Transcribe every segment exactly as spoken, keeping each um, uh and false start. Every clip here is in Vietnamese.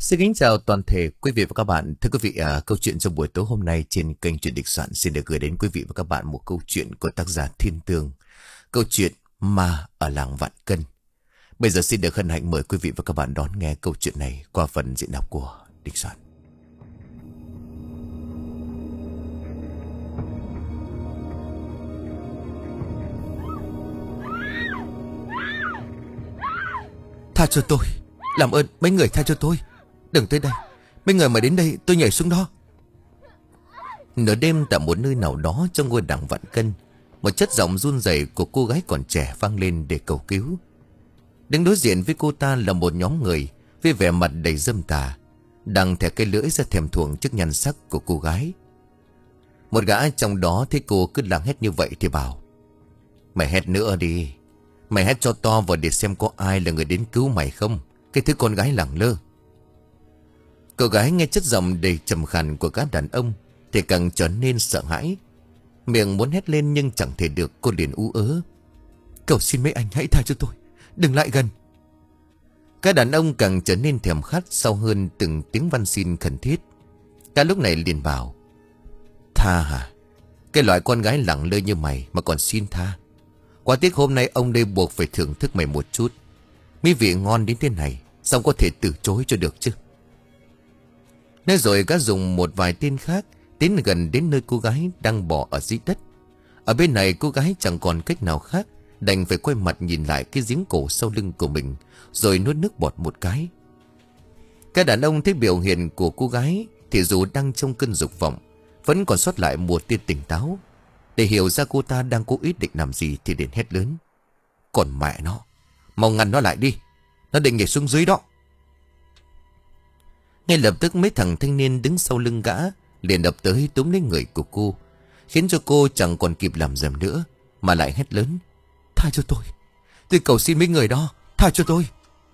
Xin kính chào toàn thể quý vị và các bạn. Thưa quý vị, à, câu chuyện trong buổi tối hôm nay trên kênh Chuyện Địch Soạn xin được gửi đến quý vị và các bạn một câu chuyện của tác giả Thiên Tường. Câu chuyện Ma ở làng Vạn Cân. Bây giờ xin được hân hạnh mời quý vị và các bạn đón nghe câu chuyện này qua phần diễn đọc của Địch Soạn. Tha cho tôi, làm ơn mấy người tha cho tôi. Đừng tới đây, mấy người mà đến đây tôi nhảy xuống đó. Nửa đêm tại một nơi nào đó trong ngôi làng Vạn Cân, một chất giọng run rẩy của cô gái còn trẻ vang lên để cầu cứu. Đứng đối diện với cô ta là một nhóm người với vẻ mặt đầy dâm tà, đang thè cây lưỡi ra thèm thuồng trước nhan sắc của cô gái. Một gã trong đó thấy cô cứ làng hét như vậy thì bảo: Mày hét nữa đi, mày hét cho to vào để xem có ai là người đến cứu mày không, cái thứ con gái lẳng lơ. Cô gái nghe chất giọng đầy trầm khàn của gã đàn ông thì càng trở nên sợ hãi. Miệng muốn hét lên nhưng chẳng thể được, cô liền ú ớ: Cầu xin mấy anh hãy tha cho tôi, đừng lại gần. Gã đàn ông càng trở nên thèm khát sau hơn từng tiếng van xin khẩn thiết. Cả lúc này liền bảo: Tha hả? Cái loại con gái lẳng lơ như mày mà còn xin tha? Quá tiếc hôm nay ông đây buộc phải thưởng thức mày một chút. Mỹ vị ngon đến thế này sao có thể từ chối cho được chứ? Nói rồi gã dùng một vài tên khác tiến gần đến nơi cô gái đang bò ở dưới đất. Ở bên này cô gái chẳng còn cách nào khác, đành phải quay mặt nhìn lại cái giếng cổ sau lưng của mình, rồi nuốt nước bọt một cái. Các đàn ông thấy biểu hiện của cô gái thì dù đang trong cơn dục vọng, vẫn còn sót lại một tia tỉnh táo. Để hiểu ra cô ta đang cố ý định làm gì thì liền hét lớn: Còn mẹ nó, mau ngăn nó lại đi, nó định nhảy xuống dưới đó. Ngay lập tức mấy thằng thanh niên đứng sau lưng gã liền đập tới túm lấy người của cô, khiến cho cô chẳng còn kịp làm dầm nữa mà lại hét lớn: Tha cho tôi, tôi cầu xin mấy người đó, tha cho tôi.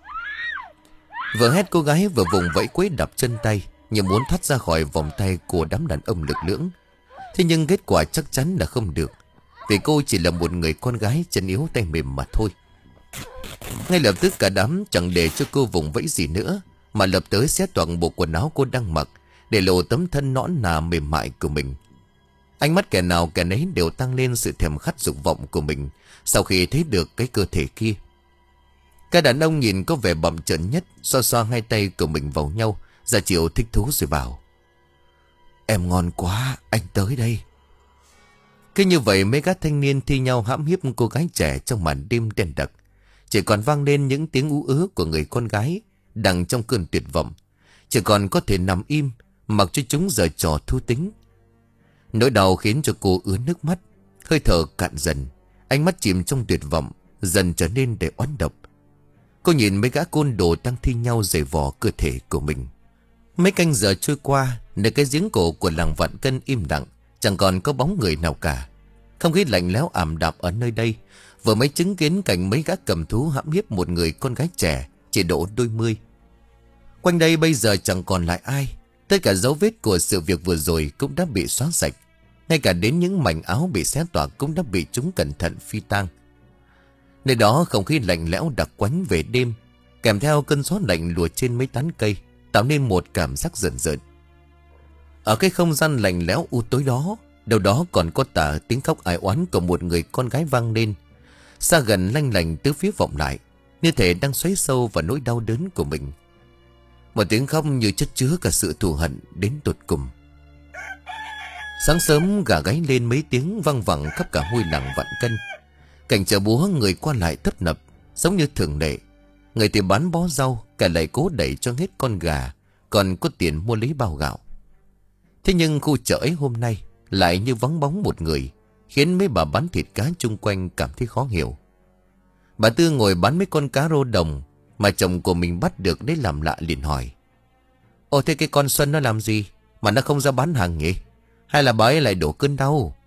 Vừa hét cô gái vừa vùng vẫy quấy đập chân tay như muốn thoát ra khỏi vòng tay của đám đàn ông lực lưỡng. Thế nhưng kết quả chắc chắn là không được, vì cô chỉ là một người con gái chân yếu tay mềm mà thôi. Ngay lập tức cả đám chẳng để cho cô vùng vẫy gì nữa, mà lập tới xé toàn bộ quần áo cô đang mặc, để lộ tấm thân nõn nà mềm mại của mình. Ánh mắt kẻ nào kẻ nấy đều tăng lên sự thèm khát dục vọng của mình sau khi thấy được cái cơ thể kia. Các đàn ông nhìn có vẻ bậm trợn nhất, xoa xoa hai tay của mình vào nhau, ra chiều thích thú rồi bảo: Em ngon quá, anh tới đây. Cứ như vậy mấy gã thanh niên thi nhau hãm hiếp cô gái trẻ trong màn đêm đen đặc. Chỉ còn vang lên những tiếng ú ớ của người con gái đang trong cơn tuyệt vọng, chỉ còn có thể nằm im mặc cho chúng giở trò thú tính. Nỗi đau khiến cho cô ứa nước mắt, hơi thở cạn dần, ánh mắt chìm trong tuyệt vọng dần trở nên đầy oán độc. Cô nhìn mấy gã côn đồ đang thi nhau giày vò cơ thể của mình. Mấy canh giờ trôi qua, nơi cái giếng cổ của làng Vạn Cân im lặng, chẳng còn có bóng người nào cả. Không khí lạnh lẽo ảm đạm ở nơi đây vừa mới chứng kiến cảnh mấy gã cầm thú hãm hiếp một người con gái trẻ chỉ độ đôi mươi. Quanh đây bây giờ chẳng còn lại ai. Tất cả dấu vết của sự việc vừa rồi cũng đã bị xóa sạch. Ngay cả đến những mảnh áo bị xé toạc cũng đã bị chúng cẩn thận phi tang. Nơi đó không khí lạnh lẽo đặc quánh về đêm, kèm theo cơn gió lạnh lùa trên mấy tán cây, tạo nên một cảm giác rợn rợn. Ở cái không gian lạnh lẽo u tối đó, đâu đó còn có tả tiếng khóc ai oán của một người con gái vang lên, xa gần lanh lành từ phía vọng lại, như thể đang xoáy sâu vào nỗi đau đớn của mình. Một tiếng khóc như chất chứa cả sự thù hận đến tột cùng. Sáng sớm gà gáy lên mấy tiếng vang vẳng khắp cả ngôi làng Vạn Cân. Cảnh chợ búa người qua lại tấp nập, giống như thường lệ. Người thì bán bó rau, cả lại cố đẩy cho hết con gà, còn có tiền mua lấy bao gạo. Thế nhưng khu chợ ấy hôm nay lại như vắng bóng một người, khiến mấy bà bán thịt cá chung quanh cảm thấy khó hiểu. Bà Tư ngồi bán mấy con cá rô đồng mà chồng của mình bắt được để làm lạ, liền hỏi: Ồ, thế cái con Xuân nó làm gì mà nó không ra bán hàng nhỉ? Hay là bà ấy lại đổ cơn đau?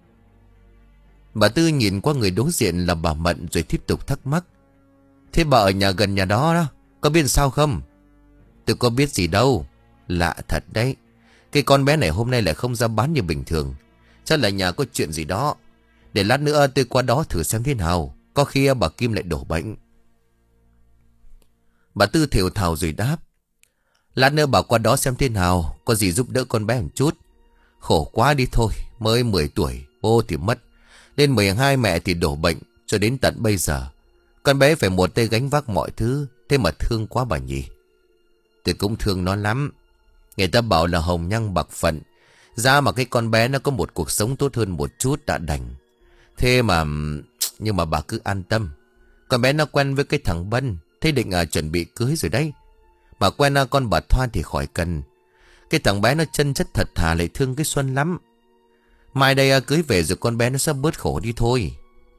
Bà Tư nhìn qua người đối diện là bà Mận rồi tiếp tục thắc mắc: Thế bà ở nhà gần nhà đó đó, có biết sao không? Tôi có biết gì đâu. Lạ thật đấy, cái con bé này hôm nay lại không ra bán như bình thường. Chắc là nhà có chuyện gì đó. Để lát nữa tôi qua đó thử xem thế nào, có khi bà Kim lại đổ bệnh. Bà Tư thều thào rồi đáp: Lát nữa bảo qua đó xem thế nào, có gì giúp đỡ con bé một chút. Khổ quá đi thôi, mới mười tuổi, bố thì mất. Lên mười hai mẹ thì đổ bệnh, cho đến tận bây giờ. Con bé phải một tay gánh vác mọi thứ, thế mà thương quá bà nhỉ. Tôi cũng thương nó lắm. Người ta bảo là hồng nhan bạc phận. Ra mà cái con bé nó có một cuộc sống tốt hơn một chút đã đành. Thế mà... Nhưng mà bà cứ an tâm. Con bé nó quen với cái thằng Bân. Thế định à, chuẩn bị cưới rồi đấy. Mà quen à, con bà Thoa thì khỏi cần. Cái thằng bé nó chân chất thật thà, lại thương cái Xuân lắm. Mai đây à, cưới về rồi con bé nó sẽ bớt khổ đi thôi.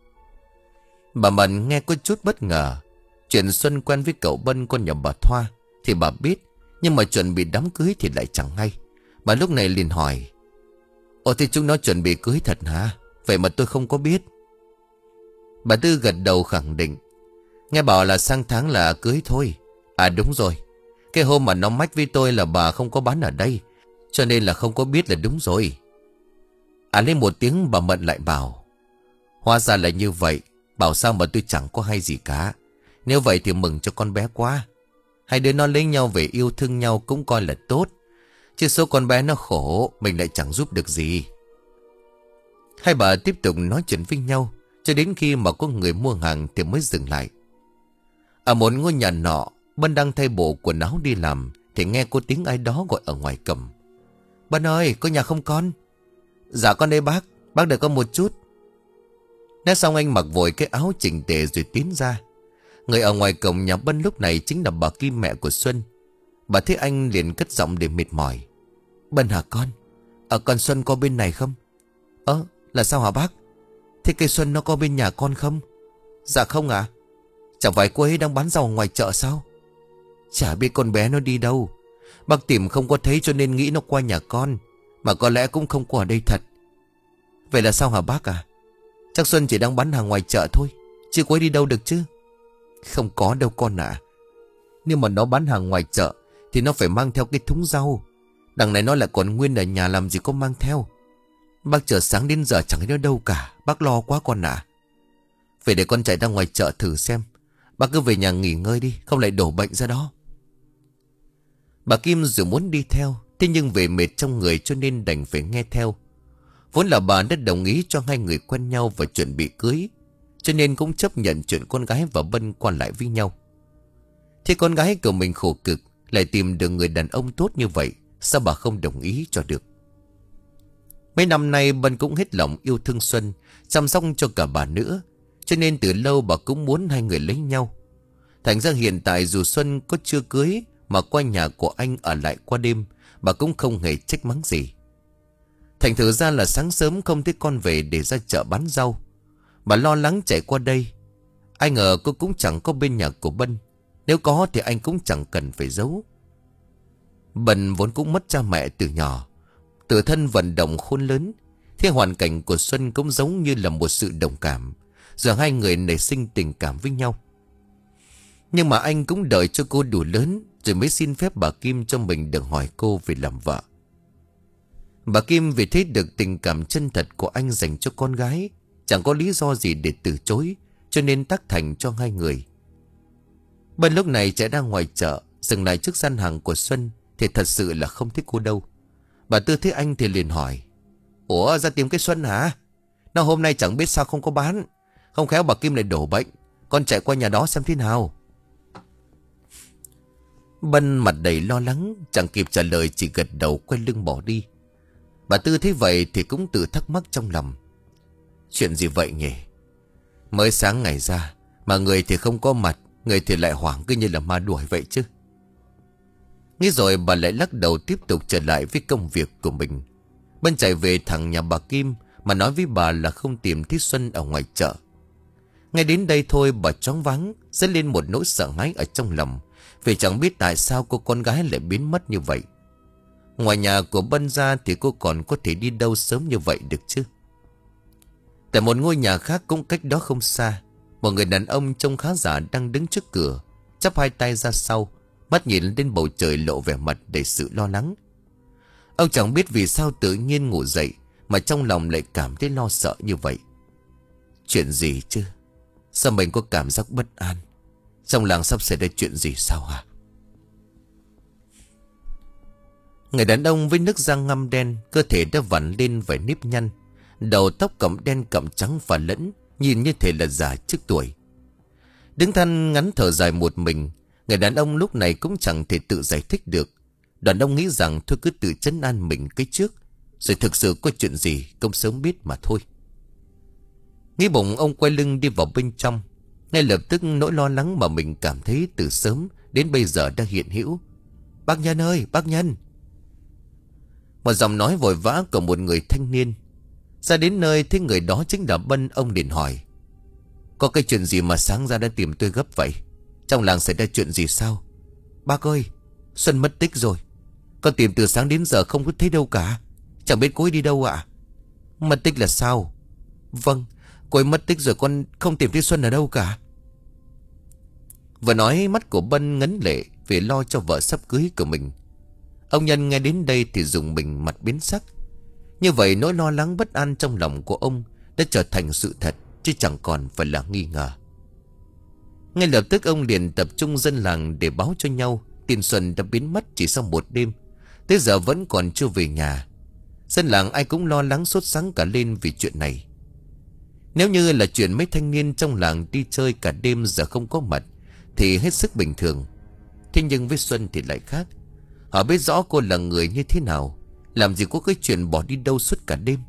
Bà Mận nghe có chút bất ngờ. Chuyện Xuân quen với cậu Bân con nhà bà Thoa thì bà biết. Nhưng mà chuẩn bị đám cưới thì lại chẳng hay. Bà lúc này liền hỏi: Ồ thì chúng nó chuẩn bị cưới thật hả? Vậy mà tôi không có biết. Bà Tư gật đầu khẳng định: Nghe bảo là sang tháng là cưới thôi. À đúng rồi, cái hôm mà nó mách với tôi là bà không có bán ở đây, cho nên là không có biết là đúng rồi. À lên một tiếng bà Mận lại bảo: Hóa ra là như vậy. Bảo sao mà tôi chẳng có hay gì cả. Nếu vậy thì mừng cho con bé quá. Hai đứa nó lấy nhau về yêu thương nhau cũng coi là tốt. Chứ số con bé nó khổ, mình lại chẳng giúp được gì. Hai bà tiếp tục nói chuyện với nhau cho đến khi mà có người mua hàng thì mới dừng lại. Ở một ngôi nhà nọ, Bân đang thay bộ quần áo đi làm thì nghe có tiếng ai đó gọi ở ngoài cổng: Bân ơi, có nhà không con? Dạ con đây bác, bác đợi con một chút. Nói xong anh mặc vội cái áo chỉnh tề rồi tiến ra. Người ở ngoài cổng nhà Bân lúc này chính là bà Kim, mẹ của Xuân. Bà thấy anh liền cất giọng để mệt mỏi: Bân hả con? Ở con Xuân có bên này không? Ơ, là sao hả bác? Thế cây Xuân nó có bên nhà con không? Dạ không ạ. Chẳng phải cô ấy đang bán rau ngoài chợ sao? Chả biết con bé nó đi đâu. Bác tìm không có thấy cho nên nghĩ nó qua nhà con. Mà có lẽ cũng không qua đây thật. Vậy là sao hả bác à? Chắc Xuân chỉ đang bán hàng ngoài chợ thôi, chứ cô ấy đi đâu được chứ? Không có đâu con ạ. Nếu mà nó bán hàng ngoài chợ thì nó phải mang theo cái thúng rau. Đằng này nó lại còn nguyên ở nhà, làm gì có mang theo. Bác chờ sáng đến giờ chẳng thấy nó đâu cả. Bác lo quá con ạ. Vậy để con chạy ra ngoài chợ thử xem. Bác cứ về nhà nghỉ ngơi đi, không lại đổ bệnh ra đó. Bà Kim dù muốn đi theo, thế nhưng về mệt trong người cho nên đành phải nghe theo. Vốn là bà đã đồng ý cho hai người quen nhau và chuẩn bị cưới, cho nên cũng chấp nhận chuyện con gái và Bân qua lại với nhau. Thế con gái của mình khổ cực lại tìm được người đàn ông tốt như vậy, sao bà không đồng ý cho được? Mấy năm nay Bân cũng hết lòng yêu thương Xuân, chăm sóc cho cả bà nữa, cho nên từ lâu bà cũng muốn hai người lấy nhau. Thành ra hiện tại dù Xuân có chưa cưới mà qua nhà của anh ở lại qua đêm, bà cũng không hề trách mắng gì. Thành thử ra là sáng sớm không thấy con về để ra chợ bán rau, bà lo lắng chạy qua đây. Ai ngờ cô cũng chẳng có bên nhà của Bân. Nếu có thì anh cũng chẳng cần phải giấu. Bân vốn cũng mất cha mẹ từ nhỏ, tự thân vận động khôn lớn. Thế hoàn cảnh của Xuân cũng giống như là một sự đồng cảm, giờ hai người nảy sinh tình cảm với nhau. Nhưng mà anh cũng đợi cho cô đủ lớn rồi mới xin phép bà Kim cho mình được hỏi cô về làm vợ. Bà Kim vì thấy được tình cảm chân thật của anh dành cho con gái, chẳng có lý do gì để từ chối, cho nên tác thành cho hai người. Bân lúc này chạy ra ngoài chợ, dừng lại trước gian hàng của Xuân thì thật sự là không thích cô đâu. Bà Tư thấy anh thì liền hỏi: Ủa, ra tìm cái Xuân hả? Nó hôm nay chẳng biết sao không có bán. Không khéo bà Kim lại đổ bệnh. Con chạy qua nhà đó xem thế nào. Bân mặt đầy lo lắng, chẳng kịp trả lời chỉ gật đầu quay lưng bỏ đi. Bà Tư thấy vậy thì cũng tự thắc mắc trong lòng: Chuyện gì vậy nhỉ? Mới sáng ngày ra mà người thì không có mặt, người thì lại hoảng cứ như là ma đuổi vậy chứ. Nghĩ rồi bà lại lắc đầu tiếp tục trở lại với công việc của mình. Bân chạy về thẳng nhà bà Kim mà nói với bà là không tìm thấy Xuân ở ngoài chợ. Ngay đến đây thôi bà choáng váng, dấy lên một nỗi sợ hãi ở trong lòng, vì chẳng biết tại sao cô con gái lại biến mất như vậy. Ngoài nhà của Bân ra thì cô còn có thể đi đâu sớm như vậy được chứ? Tại một ngôi nhà khác cũng cách đó không xa, một người đàn ông trông khá giả đang đứng trước cửa, chắp hai tay ra sau, mắt nhìn lên bầu trời lộ vẻ mặt đầy sự lo lắng. Ông chẳng biết vì sao tự nhiên ngủ dậy mà trong lòng lại cảm thấy lo sợ như vậy. Chuyện gì chứ? Sao mình có cảm giác bất an? Trong làng sắp xảy ra chuyện gì sao hả? Người đàn ông với nước da ngăm đen, cơ thể đã vặn lên vài nếp nhăn, đầu tóc cẩm đen cẩm trắng pha lẫn, nhìn như thể là già trước tuổi. Đứng than ngắn thở dài một mình, người đàn ông lúc này cũng chẳng thể tự giải thích được. Đoàn ông nghĩ rằng thôi cứ tự trấn an mình cái trước, rồi thực sự có chuyện gì cũng sớm biết mà thôi. Nghĩ bụng, ông quay lưng đi vào bên trong. Ngay lập tức nỗi lo lắng mà mình cảm thấy từ sớm đến bây giờ đã hiện hữu. Bác Nhân ơi, bác Nhân! Một giọng nói vội vã của một người thanh niên. Ra đến nơi thấy người đó chính là Bân, ông liền hỏi: có cái chuyện gì mà sáng ra đã tìm tôi gấp vậy? Trong làng xảy ra chuyện gì sao? Bác ơi, Xuân mất tích rồi. Con tìm từ sáng đến giờ không có thấy đâu cả. Chẳng biết cô ấy đi đâu ạ. Mất tích là sao? Vâng, cô ấy mất tích rồi, con không tìm thấy Xuân ở đâu cả. Vừa nói mắt của Bân ngấn lệ vì lo cho vợ sắp cưới của mình. Ông Nhân nghe đến đây thì dùng mình mặt biến sắc. Như vậy nỗi lo lắng bất an trong lòng của ông đã trở thành sự thật, chứ chẳng còn phải là nghi ngờ. Ngay lập tức ông liền tập trung dân làng để báo cho nhau tin Xuân đã biến mất chỉ sau một đêm, tới giờ vẫn còn chưa về nhà. Dân làng ai cũng lo lắng sốt sắng cả lên vì chuyện này. Nếu như là chuyện mấy thanh niên trong làng đi chơi cả đêm giờ không có mặt thì hết sức bình thường. Thế nhưng với Xuân thì lại khác. Họ biết rõ cô là người như thế nào, làm gì có cái chuyện bỏ đi đâu suốt cả đêm.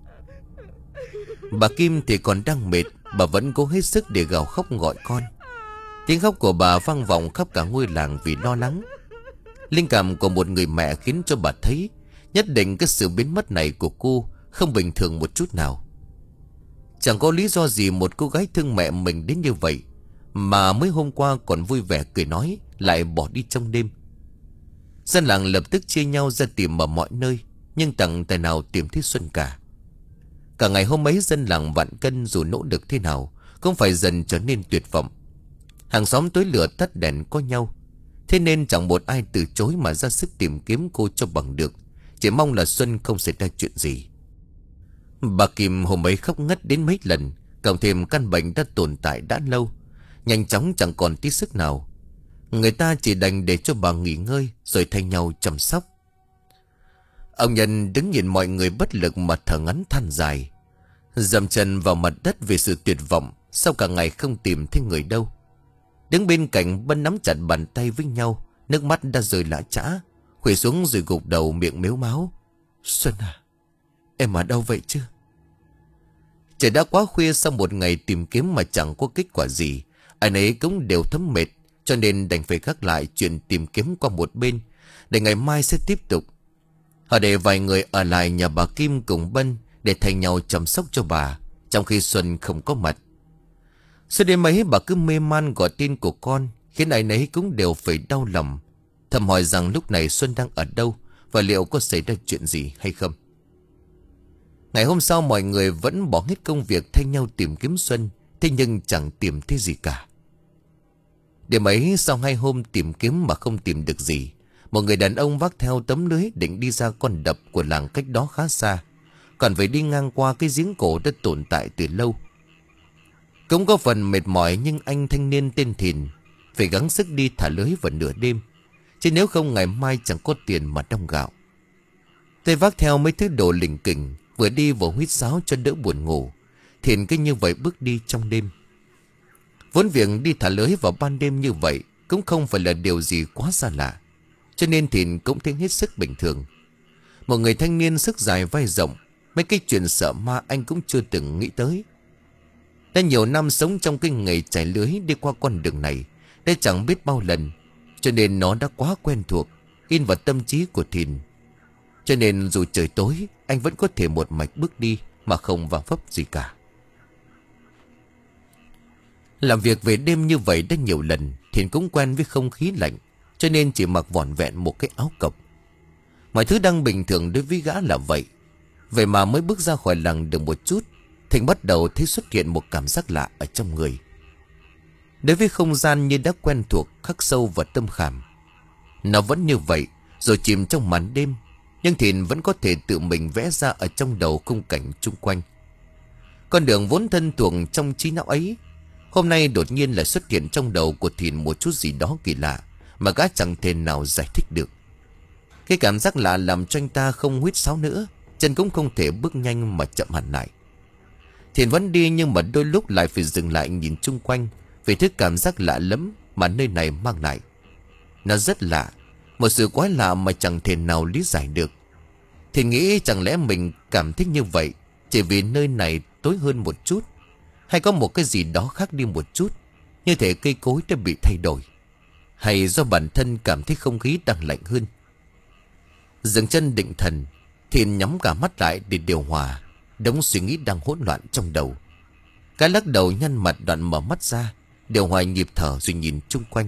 Bà Kim thì còn đang mệt, bà vẫn cố hết sức để gào khóc gọi con. Tiếng khóc của bà vang vọng khắp cả ngôi làng vì lo lắng. Linh cảm của một người mẹ khiến cho bà thấy nhất định cái sự biến mất này của cô không bình thường một chút nào. Chẳng có lý do gì một cô gái thương mẹ mình đến như vậy, mà mới hôm qua còn vui vẻ cười nói lại bỏ đi trong đêm. Dân làng lập tức chia nhau ra tìm ở mọi nơi, nhưng chẳng tài nào tìm thấy Xuân cả. Cả ngày hôm ấy dân làng vạn cân dù nỗ lực thế nào cũng phải dần trở nên tuyệt vọng. Hàng xóm tối lửa tắt đèn có nhau, thế nên chẳng một ai từ chối mà ra sức tìm kiếm cô cho bằng được, chỉ mong là Xuân không xảy ra chuyện gì. Bà Kim hôm ấy khóc ngất đến mấy lần, cộng thêm căn bệnh đã tồn tại đã lâu, nhanh chóng chẳng còn tí sức nào. Người ta chỉ đành để cho bà nghỉ ngơi rồi thay nhau chăm sóc. Ông Nhân đứng nhìn mọi người bất lực mà thở ngắn than dài, dậm chân vào mặt đất vì sự tuyệt vọng sau cả ngày không tìm thấy người đâu. Đứng bên cạnh Bân nắm chặt bàn tay với nhau, nước mắt đã rơi lã chã, khuỵu xuống rồi gục đầu miệng mếu máo. Xuân à, em ở đâu vậy chứ? Trời đã quá khuya, sau một ngày tìm kiếm mà chẳng có kết quả gì, ai nấy cũng đều thấm mệt, cho nên đành phải gác lại chuyện tìm kiếm qua một bên, để ngày mai sẽ tiếp tục. Họ để vài người ở lại nhà bà Kim cùng Bân để thay nhau chăm sóc cho bà, trong khi Xuân không có mặt. Suốt đêm ấy bà cứ mê man gọi tên của con, khiến ai nấy cũng đều phải đau lòng, thầm hỏi rằng lúc này Xuân đang ở đâu và liệu có xảy ra chuyện gì hay không. Ngày hôm sau mọi người vẫn bỏ hết công việc thay nhau tìm kiếm Xuân, thế nhưng chẳng tìm thấy gì cả. Đêm ấy sau hai hôm tìm kiếm mà không tìm được gì, một người đàn ông vác theo tấm lưới định đi ra con đập của làng cách đó khá xa, còn phải đi ngang qua cái giếng cổ đã tồn tại từ lâu. Cũng có phần mệt mỏi, nhưng anh thanh niên tên Thìn phải gắng sức đi thả lưới vào nửa đêm, chứ nếu không ngày mai chẳng có tiền mà đong gạo. Tôi vác theo mấy thứ đồ lỉnh kỉnh, vừa đi vừa huýt sáo cho đỡ buồn ngủ. Thìn cứ như vậy bước đi trong đêm. Vốn việc đi thả lưới vào ban đêm như vậy cũng không phải là điều gì quá xa lạ, cho nên Thìn cũng thấy hết sức bình thường. Một người thanh niên sức dài vai rộng, mấy cái chuyện sợ ma anh cũng chưa từng nghĩ tới. Đã nhiều năm sống trong cái nghề chài lưới đi qua con đường này, đã chẳng biết bao lần, cho nên nó đã quá quen thuộc, in vào tâm trí của Thìn. Cho nên dù trời tối, anh vẫn có thể một mạch bước đi mà không va vấp gì cả. Làm việc về đêm như vậy đã nhiều lần, Thìn cũng quen với không khí lạnh, cho nên chỉ mặc vỏn vẹn một cái áo cộc. Mọi thứ đang bình thường đối với gã là vậy. Vậy mà mới bước ra khỏi làng được một chút, Thìn bắt đầu thấy xuất hiện một cảm giác lạ ở trong người. Đối với không gian như đã quen thuộc, khắc sâu vào tâm khảm. Nó vẫn như vậy, rồi chìm trong màn đêm, nhưng Thìn vẫn có thể tự mình vẽ ra ở trong đầu khung cảnh chung quanh. Con đường vốn thân thuộc trong trí não ấy, hôm nay đột nhiên lại xuất hiện trong đầu của Thìn một chút gì đó kỳ lạ mà gã chẳng thể nào giải thích được. Cái cảm giác lạ làm cho anh ta không huýt sáo nữa. Chân cũng không thể bước nhanh mà chậm hẳn lại. Thiện vẫn đi nhưng mà đôi lúc lại phải dừng lại nhìn chung quanh, vì thứ cảm giác lạ lắm mà nơi này mang lại. Nó rất lạ, một sự quái lạ mà chẳng thể nào lý giải được. Thiện nghĩ chẳng lẽ mình cảm thấy như vậy chỉ vì nơi này tối hơn một chút, hay có một cái gì đó khác đi một chút, như thể cây cối đã bị thay đổi, hay do bản thân cảm thấy không khí đang lạnh hơn. Dừng chân định thần, Thiện nhắm cả mắt lại để điều hòa đống suy nghĩ đang hỗn loạn trong đầu. Cái lắc đầu nhăn mặt đoạn mở mắt ra, điều hòa nhịp thở rồi nhìn chung quanh.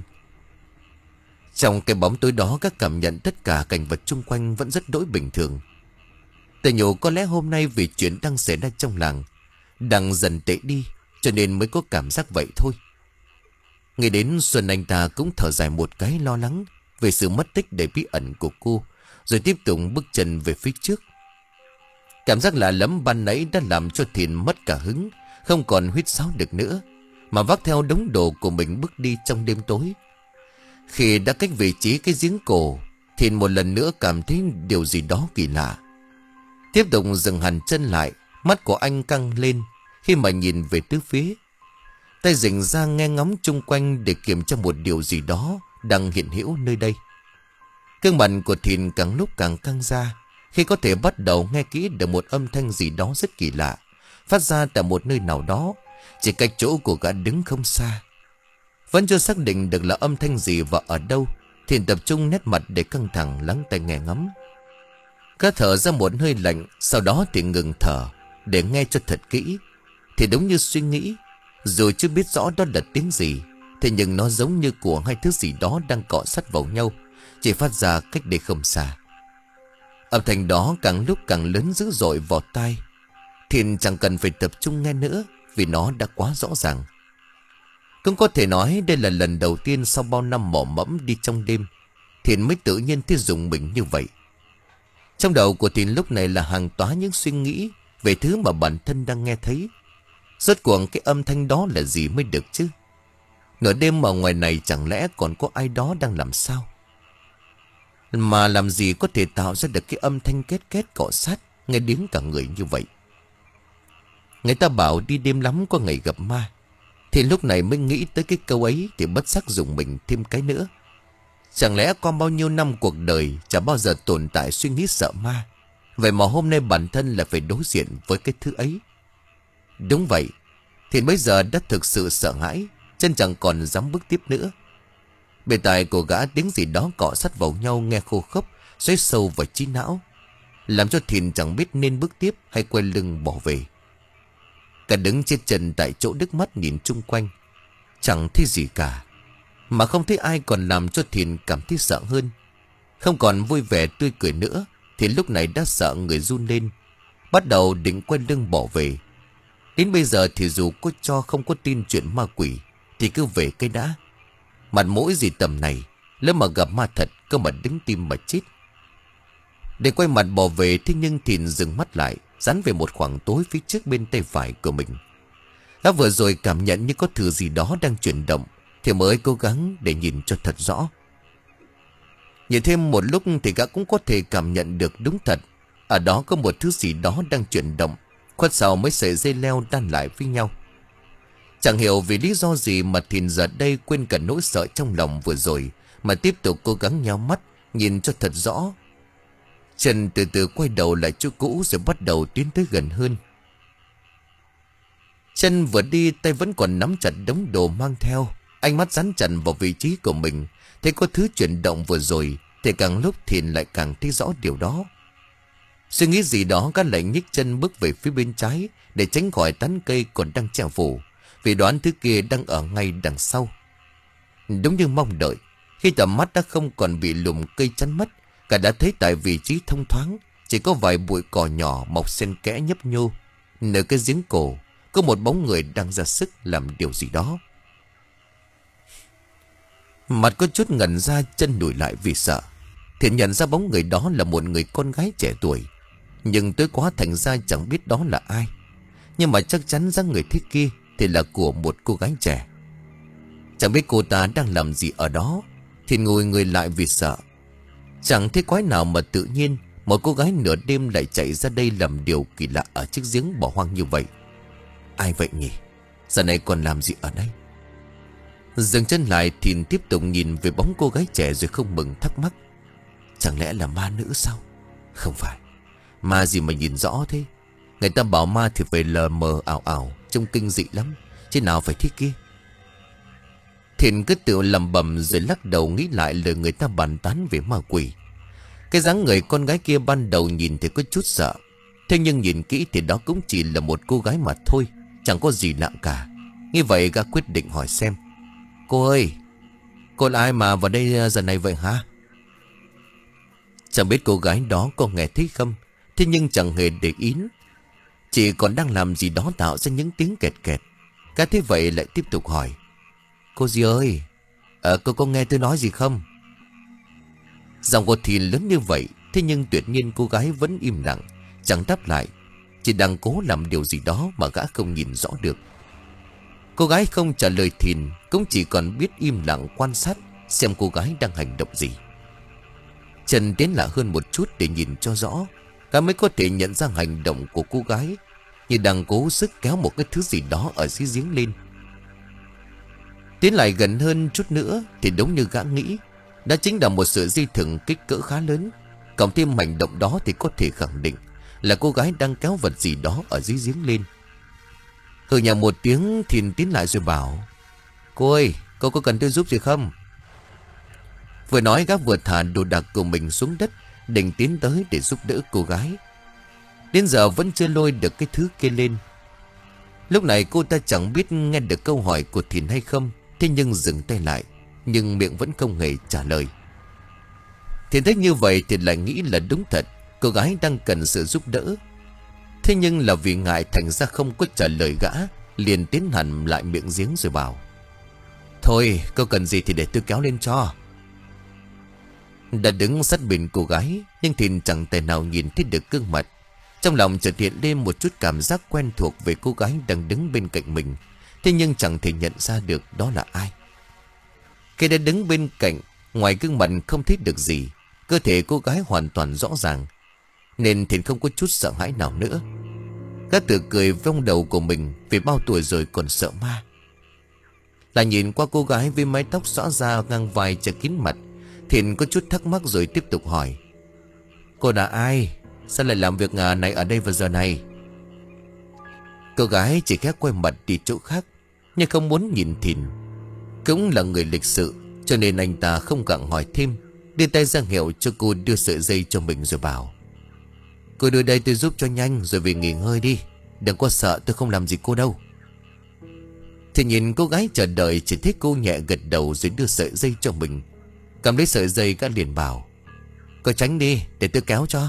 Trong cái bóng tối đó, các cảm nhận tất cả cảnh vật chung quanh vẫn rất đỗi bình thường. Tự nhủ có lẽ hôm nay vì chuyện đang xảy ra trong làng đang dần tệ đi, cho nên mới có cảm giác vậy thôi. Nghĩ đến Xuân, anh ta cũng thở dài một cái lo lắng về sự mất tích đầy bí ẩn của cô, rồi tiếp tục bước chân về phía trước. Cảm giác lạ lẫm ban nãy đã làm cho Thiện mất cả hứng, không còn huýt sáo được nữa, mà vác theo đống đồ của mình bước đi trong đêm tối. Khi đã cách vị trí cái giếng cổ, Thiện một lần nữa cảm thấy điều gì đó kỳ lạ. Tiếp tục dừng hẳn chân lại, mắt của anh căng lên khi mà nhìn về tứ phía. Tay dình ra nghe ngóng chung quanh để kiểm tra một điều gì đó đang hiện hữu nơi đây. Cương mặt của Thiện càng lúc càng căng ra khi có thể bắt đầu nghe kỹ được một âm thanh gì đó rất kỳ lạ, phát ra tại một nơi nào đó, chỉ cách chỗ của gã đứng không xa. Vẫn chưa xác định được là âm thanh gì và ở đâu, Thiện tập trung nét mặt để căng thẳng lắng tai nghe ngắm. Gã thở ra một hơi lạnh, sau đó thì ngừng thở để nghe cho thật kỹ. Thì đúng như suy nghĩ, dù chưa biết rõ đó là tiếng gì, thế nhưng nó giống như của hai thứ gì đó đang cọ sát vào nhau, chỉ phát ra cách đây không xa. Âm thanh đó càng lúc càng lớn dữ dội vào tai. Thiện chẳng cần phải tập trung nghe nữa, vì nó đã quá rõ ràng. Cũng có thể nói đây là lần đầu tiên sau bao năm mò mẫm đi trong đêm, Thiện mới tự nhiên thấy rùng mình như vậy. Trong đầu của Thiện lúc này là hàng toá những suy nghĩ về thứ mà bản thân đang nghe thấy. Rốt cuộc cái âm thanh đó là gì mới được chứ? Nửa đêm mà ngoài này chẳng lẽ còn có ai đó đang làm sao? Mà làm gì có thể tạo ra được cái âm thanh két két cọ sát nghe đến cả người như vậy? Người ta bảo đi đêm lắm có ngày gặp ma, thì lúc này mới nghĩ tới cái câu ấy thì bất giác dùng mình thêm cái nữa. Chẳng lẽ qua bao nhiêu năm cuộc đời chả bao giờ tồn tại suy nghĩ sợ ma, vậy mà hôm nay bản thân lại phải đối diện với cái thứ ấy? Đúng vậy, thì bây giờ đã thực sự sợ hãi, chân chẳng còn dám bước tiếp nữa. Bề tài của gã tiếng gì đó cọ sát vào nhau nghe khô khốc, xoáy sâu vào trí não, làm cho Thiện chẳng biết nên bước tiếp hay quay lưng bỏ về. Cả đứng chết chân tại chỗ đứt mắt nhìn chung quanh, chẳng thấy gì cả, mà không thấy ai còn làm cho Thiện cảm thấy sợ hơn. Không còn vui vẻ tươi cười nữa, thì lúc này đã sợ người run lên, bắt đầu định quay lưng bỏ về. Đến bây giờ thì dù có cho không có tin chuyện ma quỷ thì cứ về cái đã. Mặt mũi gì tầm này, lỡ mà gặp ma thật cơ mà đứng tim mà chết. Để quay mặt bỏ về, thế nhưng Thiện dừng mắt lại, dán về một khoảng tối phía trước bên tay phải của mình. Gã vừa rồi cảm nhận như có thứ gì đó đang chuyển động, thì mới cố gắng để nhìn cho thật rõ. Nhìn thêm một lúc thì gã cũng có thể cảm nhận được đúng thật, ở đó có một thứ gì đó đang chuyển động, khuất sau mấy sợi dây leo đan lại với nhau. Chẳng hiểu vì lý do gì mà Thiện giờ đây quên cả nỗi sợ trong lòng vừa rồi, mà tiếp tục cố gắng nhắm mắt nhìn cho thật rõ. Chân từ từ quay đầu lại chỗ cũ rồi bắt đầu tiến tới gần hơn. Chân vừa đi tay vẫn còn nắm chặt đống đồ mang theo, ánh mắt dán chặt vào vị trí của mình. Thấy có thứ chuyển động vừa rồi thì càng lúc Thiện lại càng thấy rõ điều đó. Suy nghĩ gì đó, gã lại nhích chân bước về phía bên trái để tránh khỏi tán cây còn đang che phủ, vì đoán thứ kia đang ở ngay đằng sau. Đúng như mong đợi, khi tầm mắt đã không còn bị lùm cây chắn mất, cả đã thấy tại vị trí thông thoáng chỉ có vài bụi cỏ nhỏ mọc xen kẽ nhấp nhô. Nơi cái giếng cổ có một bóng người đang ra sức làm điều gì đó. Mặt có chút ngẩn ra, chân lùi lại vì sợ. Thiện nhận ra bóng người đó là một người con gái trẻ tuổi, nhưng tới quá thành ra chẳng biết đó là ai. Nhưng mà chắc chắn ra người thế kia thì là của một cô gái trẻ. Chẳng biết cô ta đang làm gì ở đó, thì ngồi người lại vì sợ. Chẳng thấy quái nào mà tự nhiên một cô gái nửa đêm lại chạy ra đây làm điều kỳ lạ ở chiếc giếng bỏ hoang như vậy. Ai vậy nhỉ? Giờ này còn làm gì ở đây? Dừng chân lại Thìn tiếp tục nhìn về bóng cô gái trẻ rồi không mừng thắc mắc. Chẳng lẽ là ma nữ sao? Không phải. Ma gì mà nhìn rõ thế? Người ta bảo ma thì phải lờ mờ ảo ảo, trông kinh dị lắm, chứ nào phải thế kia. Thìn cứ tự lầm bầm rồi lắc đầu nghĩ lại lời người ta bàn tán về ma quỷ. Cái dáng người con gái kia ban đầu nhìn thì có chút sợ, thế nhưng nhìn kỹ thì đó cũng chỉ là một cô gái mà thôi, chẳng có gì lạ cả. Như vậy gã quyết định hỏi xem. Cô ơi, cô là ai mà vào đây giờ này vậy hả? Chẳng biết cô gái đó có nghe thấy không, thế nhưng chẳng hề để ý, chỉ còn đang làm gì đó tạo ra những tiếng kẹt kẹt. Gã thế vậy lại tiếp tục hỏi. Cô gì ơi, à, cô có nghe tôi nói gì không? Giọng của Thìn lớn như vậy, thế nhưng tuyệt nhiên cô gái vẫn im lặng, chẳng đáp lại, chỉ đang cố làm điều gì đó mà gã không nhìn rõ được. Cô gái không trả lời Thìn, cũng chỉ còn biết im lặng quan sát xem cô gái đang hành động gì. Trần tiến lại hơn một chút để nhìn cho rõ, gã mới có thể nhận ra hành động của cô gái như đang cố sức kéo một cái thứ gì đó ở dưới giếng lên. Tiến lại gần hơn chút nữa thì đúng như gã nghĩ, đó chính là một sợi dây thừng kích cỡ khá lớn. Cộng thêm hành động đó thì có thể khẳng định là cô gái đang kéo vật gì đó ở dưới giếng lên. Hừ nhẹ một tiếng, Thìn tiến lại rồi bảo. Cô ơi, cô có cần tôi giúp gì không? Vừa nói gã vừa thả đồ đạc của mình xuống đất, định tiến tới để giúp đỡ cô gái. Đến giờ vẫn chưa lôi được cái thứ kia lên. Lúc này cô ta chẳng biết nghe được câu hỏi của Thìn hay không, thế nhưng dừng tay lại, nhưng miệng vẫn không hề trả lời. Thìn thấy như vậy thì lại nghĩ là đúng thật, cô gái đang cần sự giúp đỡ. Thế nhưng là vì ngại thành ra không có trả lời gã, liền tiến hẳn lại miệng giếng rồi bảo. Thôi, cô cần gì thì để tôi kéo lên cho. Đã đứng sát bên cô gái, nhưng Thìn chẳng thể nào nhìn thấy được gương mặt. Trong lòng chợt hiện lên một chút cảm giác quen thuộc về cô gái đang đứng bên cạnh mình, thế nhưng chẳng thể nhận ra được đó là ai. Khi đã đứng bên cạnh, ngoài gương mặt không thấy được gì, cơ thể cô gái hoàn toàn rõ ràng, nên Thìn không có chút sợ hãi nào nữa. Gã tự cười vong đầu của mình, vì bao tuổi rồi còn sợ ma. Là nhìn qua cô gái với mái tóc xõa ra ngang vai che kín mặt, Thìn có chút thắc mắc rồi tiếp tục hỏi. Cô là ai? Sao lại làm việc này ở đây vào giờ này? Cô gái chỉ khẽ quay mặt đi chỗ khác, nhưng không muốn nhìn Thìn. Cũng là người lịch sự, cho nên anh ta không gặng hỏi thêm, đưa tay ra hiệu cho cô đưa sợi dây cho mình rồi bảo. Cô đưa đây tôi giúp cho nhanh rồi về nghỉ ngơi đi, đừng có sợ, tôi không làm gì cô đâu. Thì nhìn cô gái chờ đợi, chỉ thấy cô nhẹ gật đầu rồi đưa sợi dây cho mình. Cầm lấy sợi dây gã liền bảo. Cô tránh đi để tôi kéo cho.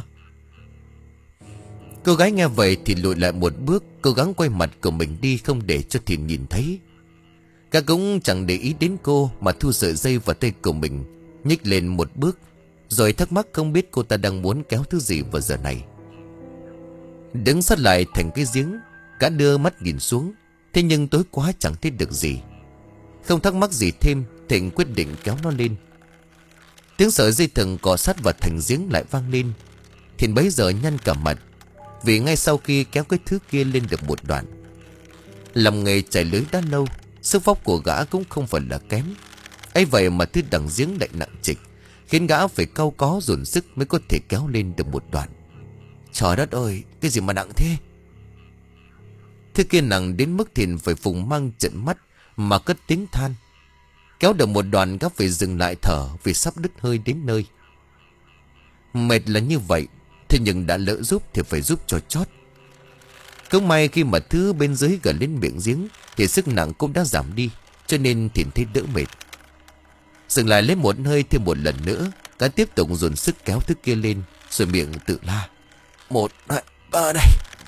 Cô gái nghe vậy thì lùi lại một bước, cố gắng quay mặt của mình đi không để cho Thìn nhìn thấy. Gã cũng chẳng để ý đến cô mà thu sợi dây vào tay của mình, nhích lên một bước, rồi thắc mắc không biết cô ta đang muốn kéo thứ gì vào giờ này. Đứng sát lại thành cái giếng, gã đưa mắt nhìn xuống, thế nhưng tối quá chẳng thấy được gì. Không thắc mắc gì thêm, Thịnh quyết định kéo nó lên. Tiếng sợi dây thừng cọ sát vào thành giếng lại vang lên. Thìn bấy giờ nhăn cả mặt, vì ngay sau khi kéo cái thứ kia lên được một đoạn, làm nghề chài lưới đã lâu, sức vóc của gã cũng không phải là kém. ấy vậy mà thứ đằng giếng lại nặng trịch, khiến gã phải cau có dồn sức mới có thể kéo lên được một đoạn. Trời đất ơi, cái gì mà nặng thế? Thứ kia nặng đến mức Thìn phải phùng mang trợn mắt mà cất tiếng than. Kéo được một đoạn gã phải dừng lại thở vì sắp đứt hơi đến nơi. Mệt là như vậy, thế nhưng đã lỡ giúp thì phải giúp cho chót. Cũng may khi mà thứ bên dưới gần lên miệng giếng thì sức nặng cũng đã giảm đi, cho nên Thìn thấy đỡ mệt. Dừng lại lấy một hơi thêm một lần nữa, gã tiếp tục dồn sức kéo thứ kia lên, rồi miệng tự la. Một, hai, ba đây.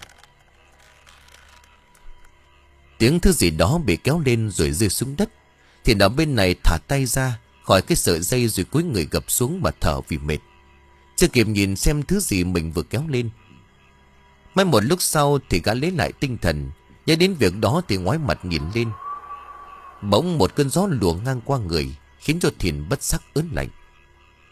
Tiếng thứ gì đó bị kéo lên rồi rơi xuống đất. Thì ở bên này thả tay ra khỏi cái sợi dây rồi cúi người gập xuống mà thở vì mệt. Chưa kịp nhìn xem thứ gì mình vừa kéo lên. May một lúc sau thì gã lấy lại tinh thần, nhớ đến việc đó thì ngoái mặt nhìn lên. Bỗng một cơn gió lùa ngang qua người, khiến cho Thìn bất sắc ớn lạnh.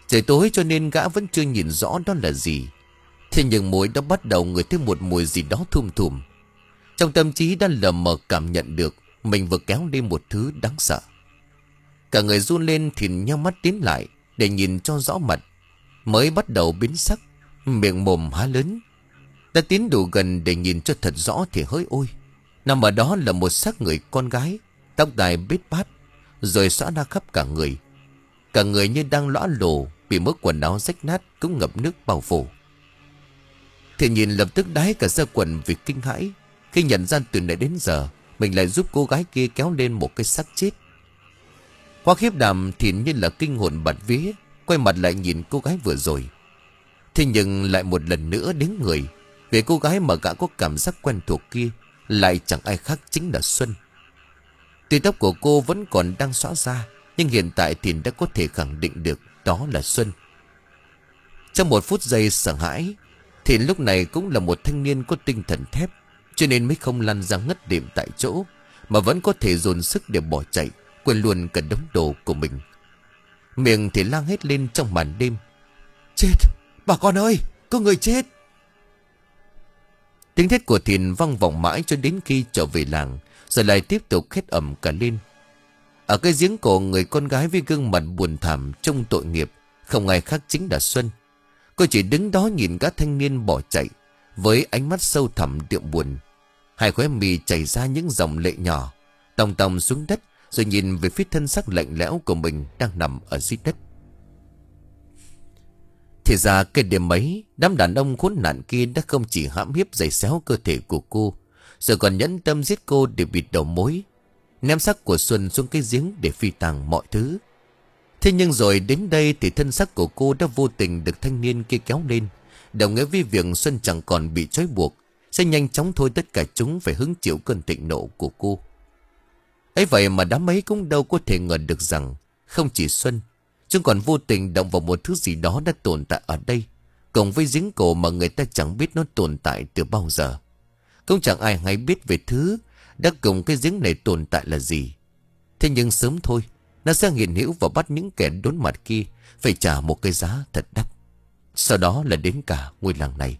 Trời tối cho nên gã vẫn chưa nhìn rõ đó là gì. Thế nhưng mũi đã bắt đầu ngửi thấy một mùi gì đó thum thùm. Trong tâm trí đã lờ mờ cảm nhận được mình vừa kéo lên một thứ đáng sợ. Cả người run lên thì nhắm mắt tiến lại để nhìn cho rõ mặt. Mới bắt đầu biến sắc, miệng mồm há lớn. Đã tiến đủ gần để nhìn cho thật rõ thì hỡi ôi, nằm ở đó là một xác người con gái, tóc dài bết bát, rồi xõa ra khắp cả người. Cả người như đang lõa lồ, bị mớ quần áo rách nát cũng ngập nước bao phủ. Thì nhìn lập tức đái cả da quần vì kinh hãi, khi nhận ra từ nãy đến giờ mình lại giúp cô gái kia kéo lên một cái xác chết. Qua khiếp đảm thì như là kinh hồn bạt vía, quay mặt lại nhìn cô gái vừa rồi. Thế nhưng lại một lần nữa đến người, về cô gái mà gã có cảm giác quen thuộc kia lại chẳng ai khác chính là Xuân. Tuy tóc của cô vẫn còn đang xõa ra, nhưng hiện tại thì đã có thể khẳng định được đó là Xuân. Trong một phút giây sợ hãi, thì lúc này cũng là một thanh niên có tinh thần thép, cho nên mới không lăn ra ngất đệm tại chỗ, mà vẫn có thể dồn sức để bỏ chạy, quên luôn cả đống đồ của mình. Miệng thì la hết lên trong màn đêm: chết, bà con ơi, có người chết. Tiếng thét của Thìn vang vọng mãi cho đến khi trở về làng, rồi lại tiếp tục hét ầm cả lên. Ở cái giếng cổ, người con gái với gương mặt buồn thảm trông tội nghiệp, không ai khác chính là Xuân. Cô chỉ đứng đó nhìn các thanh niên bỏ chạy với ánh mắt sâu thẳm đượm buồn. Hai khóe mì chảy ra những dòng lệ nhỏ, tòng tòng xuống đất, rồi nhìn về phía thân xác lạnh lẽo của mình đang nằm ở dưới đất. Thì ra cái đêm ấy, đám đàn ông khốn nạn kia đã không chỉ hãm hiếp giày xéo cơ thể của cô, rồi còn nhẫn tâm giết cô để bịt đầu mối, ném xác của Xuân xuống cái giếng để phi tàng mọi thứ. Thế nhưng rồi đến đây thì thân xác của cô đã vô tình được thanh niên kia kéo lên, đồng nghĩa với việc Xuân chẳng còn bị trói buộc, sẽ nhanh chóng thôi tất cả chúng phải hứng chịu cơn thịnh nộ của cô. Ấy vậy mà đám ấy cũng đâu có thể ngờ được rằng không chỉ Xuân, chúng còn vô tình động vào một thứ gì đó đã tồn tại ở đây, cùng với giếng cổ mà người ta chẳng biết nó tồn tại từ bao giờ. Cũng chẳng ai hay biết về thứ đã cùng cái giếng này tồn tại là gì. Thế nhưng sớm thôi, nó sẽ hiện hữu và bắt những kẻ đốn mặt kia phải trả một cái giá thật đắt. Sau đó là đến cả ngôi làng này.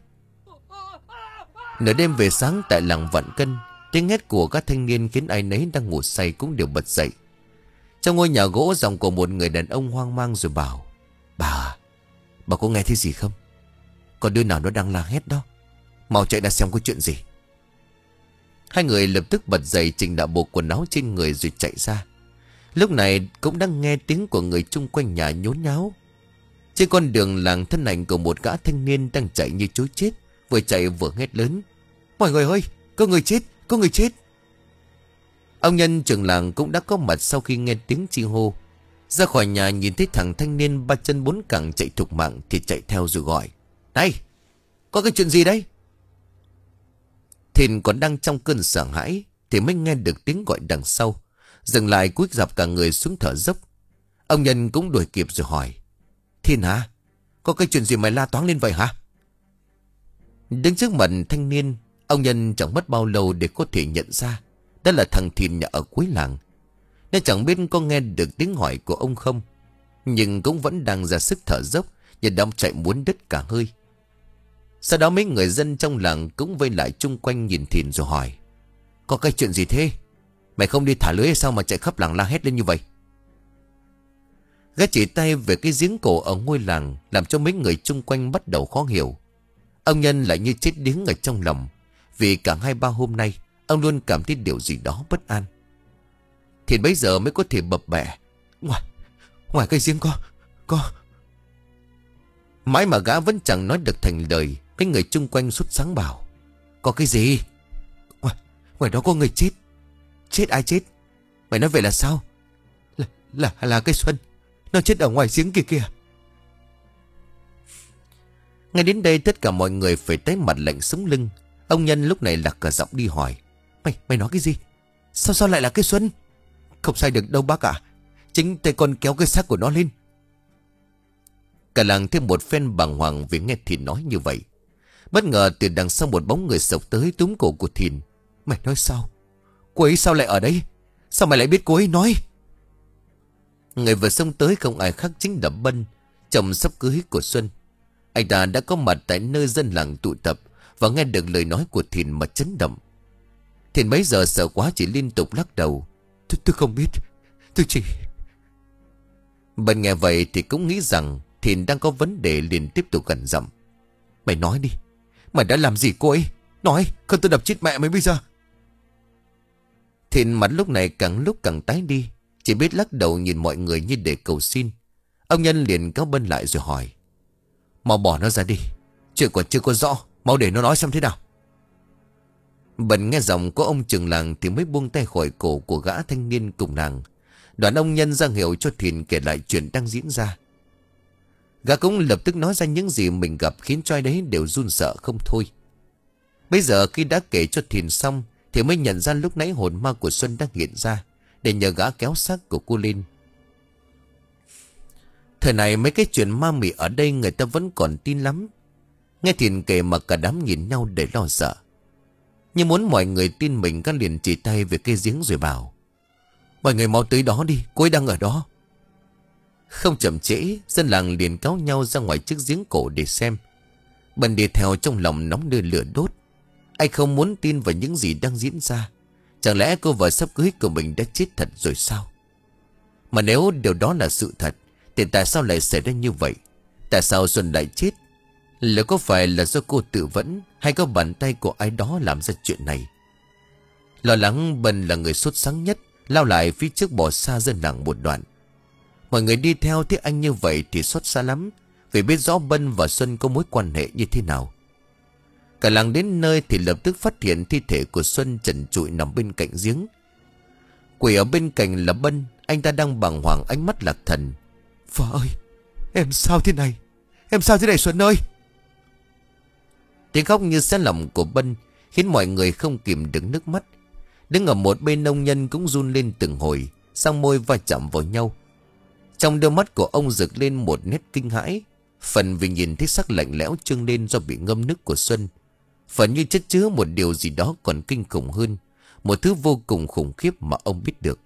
Nửa đêm về sáng tại làng Vạn Cân, tiếng hét của các thanh niên khiến ai nấy đang ngủ say cũng đều bật dậy. Trong ngôi nhà gỗ, giọng của một người đàn ông hoang mang rồi bảo: Bà, bà có nghe thấy gì không? Có đứa nào nó đang la hét đó. Mau chạy ra xem có chuyện gì. Hai người lập tức bật dậy chỉnh lại bộ quần áo trên người rồi chạy ra. Lúc này cũng đang nghe tiếng của người chung quanh nhà nhốn nháo. Trên con đường làng, thân ảnh của một gã thanh niên đang chạy như chối chết, vừa chạy vừa hét lớn: Mọi người ơi, có người chết, có người chết. Ông nhân trưởng làng cũng đã có mặt sau khi nghe tiếng chi hô. Ra khỏi nhà nhìn thấy thằng thanh niên ba chân bốn cẳng chạy thục mạng thì chạy theo rồi gọi: Này, có cái chuyện gì đấy? Thìn còn đang trong cơn sợ hãi thì mới nghe được tiếng gọi đằng sau. Dừng lại cúi gập cả người xuống thở dốc. Ông nhân cũng đuổi kịp rồi hỏi: Thìn hả? Có cái chuyện gì mày la toáng lên vậy hả? Đứng trước mặt thanh niên, ông nhân chẳng mất bao lâu để có thể nhận ra đó là thằng Thìn nhà ở cuối làng. Nó chẳng biết có nghe được tiếng hỏi của ông không, nhưng cũng vẫn đang ra sức thở dốc và đong chạy muốn đứt cả hơi. Sau đó mấy người dân trong làng cũng vây lại chung quanh nhìn Thìn rồi hỏi: Có cái chuyện gì thế? Mày không đi thả lưới hay sao mà chạy khắp làng la hét lên như vậy? Gã chỉ tay về cái giếng cổ ở ngôi làng, làm cho mấy người chung quanh bắt đầu khó hiểu. Ông nhân lại như chết điếng ở trong lòng, vì cả hai ba hôm nay ông luôn cảm thấy điều gì đó bất an. Thì bây giờ mới có thể bập bẹ: Ngoài, ngoài cái giếng có, có. Mãi mà gã vẫn chẳng nói được thành lời. Mấy người chung quanh sốt sáng bảo: Có cái gì? Ngoài, ngoài đó có người chết. Chết ai chết? Mày nói vậy là sao? Là, là, là cái Xuân. Nó chết ở ngoài giếng kia kìa. Ngay đến đây tất cả mọi người phải tái mặt lạnh sống lưng. Ông nhân lúc này lạc cả giọng đi hỏi: Mày, mày nói cái gì? Sao sao lại là cái Xuân? Không sai được đâu bác ạ. Chính tay con kéo cái xác của nó lên. Cả làng thêm một phen bàng hoàng vì nghe Thìn nói như vậy. Bất ngờ từ đằng sau một bóng người sộc tới túm cổ của Thìn. Mày nói sao? Cô ấy sao lại ở đây? Sao mày lại biết cô ấy nói? Người vừa xông tới không ai khác chính là Bân. chồng sắp cưới của Xuân. Anh ta đã có mặt tại nơi dân làng tụ tập và nghe được lời nói của Thìn mà chấn động. Thìn bấy giờ sợ quá chỉ liên tục lắc đầu. Tôi, tôi không biết. Tôi chỉ... Bần nghe vậy thì cũng nghĩ rằng Thìn đang có vấn đề, liền tiếp tục gần giọng. Mày nói đi. Mày đã làm gì cô ấy? Nói, không tôi đập chết mẹ mày bây giờ. Thìn mặt lúc này càng lúc càng tái đi, chỉ biết lắc đầu nhìn mọi người như để cầu xin. Ông Nhân liền kéo Bân lại rồi hỏi. Mau bỏ nó ra đi. Chuyện còn chưa có rõ. Mau để nó nói xem thế nào. Bân nghe giọng của ông trưởng làng thì mới buông tay khỏi cổ của gã thanh niên cùng làng. Đoàn ông Nhân ra hiệu cho Thìn kể lại chuyện đang diễn ra. Gã cũng lập tức nói ra những gì mình gặp, khiến cho ai đấy đều run sợ không thôi. Bây giờ khi đã kể cho Thìn xong thì mới nhận ra lúc nãy hồn ma của Xuân đang hiện ra, để nhờ gã kéo xác của cô lên. Thời này mấy cái chuyện ma mị ở đây người ta vẫn còn tin lắm. Nghe Thìn kể mà cả đám nhìn nhau để lo sợ. Nhưng muốn mọi người tin mình, gã liền chỉ tay về cây giếng rồi bảo. Mọi người mau tới đó đi, cô ấy đang ở đó. Không chậm trễ, dân làng liền kéo nhau ra ngoài chiếc giếng cổ để xem. Bần đi theo trong lòng nóng như lửa đốt. Anh không muốn tin vào những gì đang diễn ra. Chẳng lẽ cô vợ sắp cưới của mình đã chết thật rồi sao? Mà nếu điều đó là sự thật thì tại sao lại xảy ra như vậy? Tại sao Xuân lại chết? Liệu có phải là do cô tự vẫn, hay có bàn tay của ai đó làm ra chuyện này? Lo lắng, Bần là người sốt sắng nhất, lao lại phía trước bỏ xa dân làng một đoạn. Mọi người đi theo thấy anh như vậy thì xót xa lắm, vì biết rõ Bân và Xuân có mối quan hệ như thế nào. Cả làng đến nơi thì lập tức phát hiện thi thể của Xuân trần trụi nằm bên cạnh giếng. Quỷ ở bên cạnh là Bân. Anh ta đang bàng hoàng, ánh mắt lạc thần. Vợ ơi, em sao thế này? Em sao thế này Xuân ơi? Tiếng khóc như xé lòng của Bân khiến mọi người không kìm được nước mắt. Đứng ở một bên ông Nhân cũng run lên từng hồi, sang môi va chạm vào nhau. Trong đôi mắt của ông rực lên một nét kinh hãi, phần vì nhìn thấy sắc lạnh lẽo trưng lên do bị ngâm nước của Xuân, phần như chất chứa một điều gì đó còn kinh khủng hơn, một thứ vô cùng khủng khiếp mà ông biết được.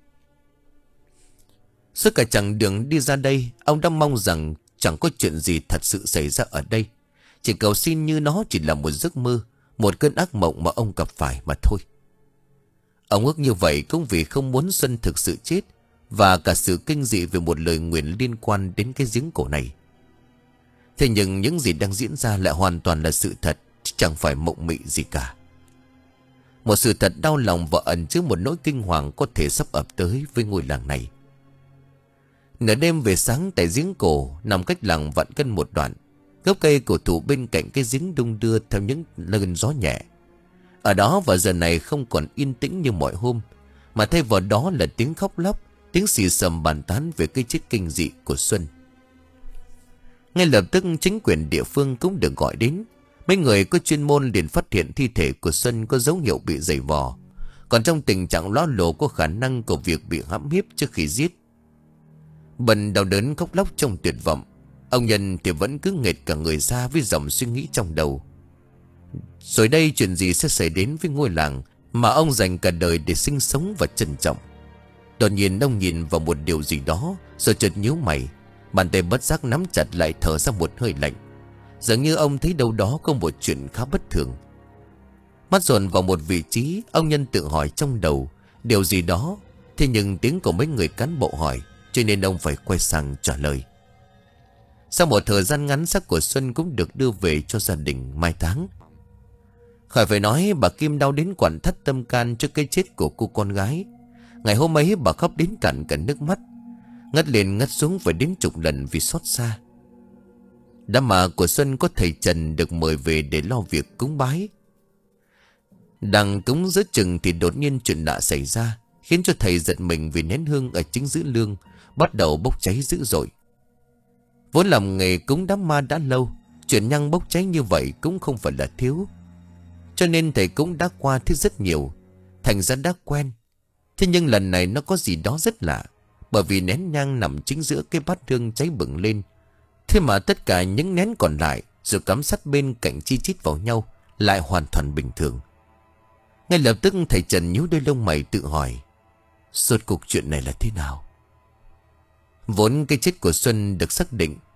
Suốt cả chặng đường đi ra đây, ông đã mong rằng chẳng có chuyện gì thật sự xảy ra ở đây. Chỉ cầu xin như nó chỉ là một giấc mơ, một cơn ác mộng mà ông gặp phải mà thôi. Ông ước như vậy cũng vì không muốn Xuân thực sự chết, và cả sự kinh dị về một lời nguyền liên quan đến cái giếng cổ này. Thế nhưng những gì đang diễn ra lại hoàn toàn là sự thật, chẳng phải mộng mị gì cả. Một sự thật đau lòng và ẩn chứa một nỗi kinh hoàng có thể sắp ập tới với ngôi làng này. Nửa đêm về sáng, tại giếng cổ nằm cách làng vạn cân một đoạn, gốc cây cổ thụ bên cạnh cái giếng đung đưa theo những cơn gió nhẹ. Ở đó vào giờ này không còn yên tĩnh như mọi hôm, mà thay vào đó là tiếng khóc lóc, tiếng xì xầm bàn tán về cái chết kinh dị của Xuân. Ngay lập tức chính quyền địa phương cũng được gọi đến. Mấy người có chuyên môn liền phát hiện thi thể của Xuân có dấu hiệu bị giày vò, còn trong tình trạng ló lộ có khả năng của việc bị hãm hiếp trước khi giết. Bần đau đớn khóc lóc trong tuyệt vọng. Ông Nhân thì vẫn cứ nghệt cả người ra với dòng suy nghĩ trong đầu. Rồi đây chuyện gì sẽ xảy đến với ngôi làng mà ông dành cả đời để sinh sống và trân trọng? Đột nhiên ông nhìn vào một điều gì đó, rồi chợt nhíu mày, bàn tay bất giác nắm chặt lại, thở ra một hơi lạnh. Dường như ông thấy đâu đó có một chuyện khá bất thường. Mắt dồn vào một vị trí, ông Nhân tự hỏi trong đầu điều gì đó. Thế nhưng tiếng của mấy người cán bộ hỏi, cho nên ông phải quay sang trả lời. Sau một thời gian ngắn, xác của Xuân cũng được đưa về cho gia đình mai táng. Khỏi phải nói, bà Kim đau đến quặn thắt tâm can trước cái chết của cô con gái. Ngày hôm ấy bà khóc đến cạn cả nước mắt, ngất lên ngất xuống phải đến chục lần vì xót xa. Đám ma của Xuân có thầy Trần được mời về để lo việc cúng bái. Đang cúng giữa chừng thì đột nhiên chuyện lạ xảy ra, khiến cho thầy giật mình vì nén hương ở chính giữa lương bắt đầu bốc cháy dữ dội. Vốn làm nghề cúng đám ma đã lâu, chuyện nhang bốc cháy như vậy cũng không phải là thiếu, cho nên thầy cũng đã qua thứ rất nhiều, thành ra đã quen. Thế nhưng lần này nó có gì đó rất lạ, bởi vì nén nhang nằm chính giữa cái bát hương cháy bừng lên. Thế mà tất cả những nén còn lại rồi cắm sát bên cạnh chi chít vào nhau lại hoàn toàn bình thường. Ngay lập tức thầy Trần nhíu đôi lông mày tự hỏi, rốt cuộc chuyện này là thế nào? Vốn cái chết của Xuân được xác định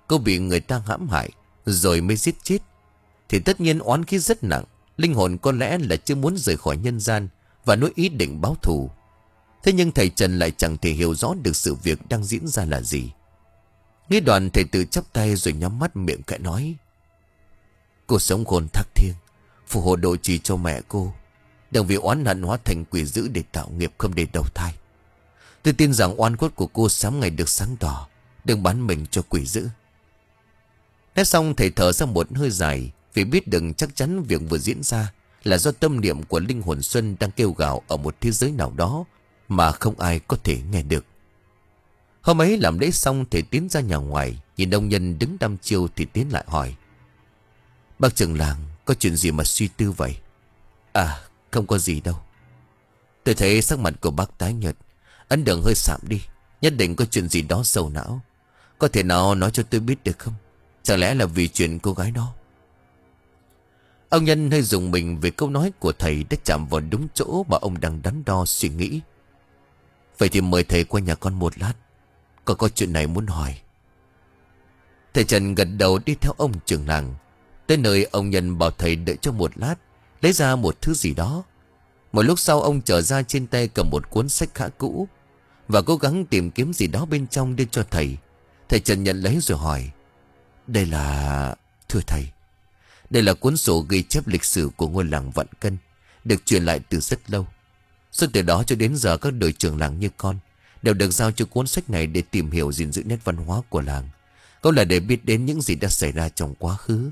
cô bị người ta hãm hại rồi mới giết chết, thì tất nhiên oán khí rất nặng. Linh hồn có lẽ là chưa muốn rời khỏi nhân gian và nuôi ý định báo thù. Thế nhưng thầy Trần lại chẳng thể hiểu rõ được sự việc đang diễn ra là gì. Nghĩ đoạn, thầy tự chắp tay rồi nhắm mắt miệng khẽ nói: cô sống khôn thác thiêng, phù hộ độ trì cho mẹ cô, đừng vì oán hận hóa thành quỷ dữ để tạo nghiệp không để đầu thai. Tôi tin rằng oan khuất của cô sớm ngày được sáng tỏ, đừng bán mình cho quỷ dữ. Nói xong, thầy thở ra một hơi dài, vì biết đừng chắc chắn việc vừa diễn ra là do tâm niệm của linh hồn Xuân đang kêu gào ở một thế giới nào đó mà không ai có thể nghe được. Hôm ấy làm lễ xong, thầy tiến ra nhà ngoài, nhìn ông Nhân đứng đăm chiêu thì tiến lại hỏi: bác trưởng làng, có chuyện gì mà suy tư vậy? À, không có gì đâu. Tôi thấy sắc mặt của bác tái nhợt, ấn đường hơi sạm đi, nhất định có chuyện gì đó sầu não. Có thể nào nói cho tôi biết được không? Chẳng lẽ là vì chuyện cô gái đó? Ông Nhân hơi rùng mình về câu nói của thầy đã chạm vào đúng chỗ mà ông đang đắn đo suy nghĩ. Vậy thì mời thầy qua nhà con một lát, có có chuyện này muốn hỏi. Thầy Trần gật đầu đi theo ông trưởng làng. Tới nơi, ông Nhân bảo thầy đợi cho một lát, lấy ra một thứ gì đó. Một lúc sau, ông trở ra trên tay cầm một cuốn sách khá cũ và cố gắng tìm kiếm gì đó bên trong đưa cho thầy. Thầy Trần nhận lấy rồi hỏi: đây là... Thưa thầy, đây là cuốn sổ ghi chép lịch sử của ngôi làng Vạn Cân, được truyền lại từ rất lâu. Suốt từ đó cho đến giờ, các đời trưởng làng như con đều được giao cho cuốn sách này để tìm hiểu gìn giữ nét văn hóa của làng, cũng là để biết đến những gì đã xảy ra trong quá khứ.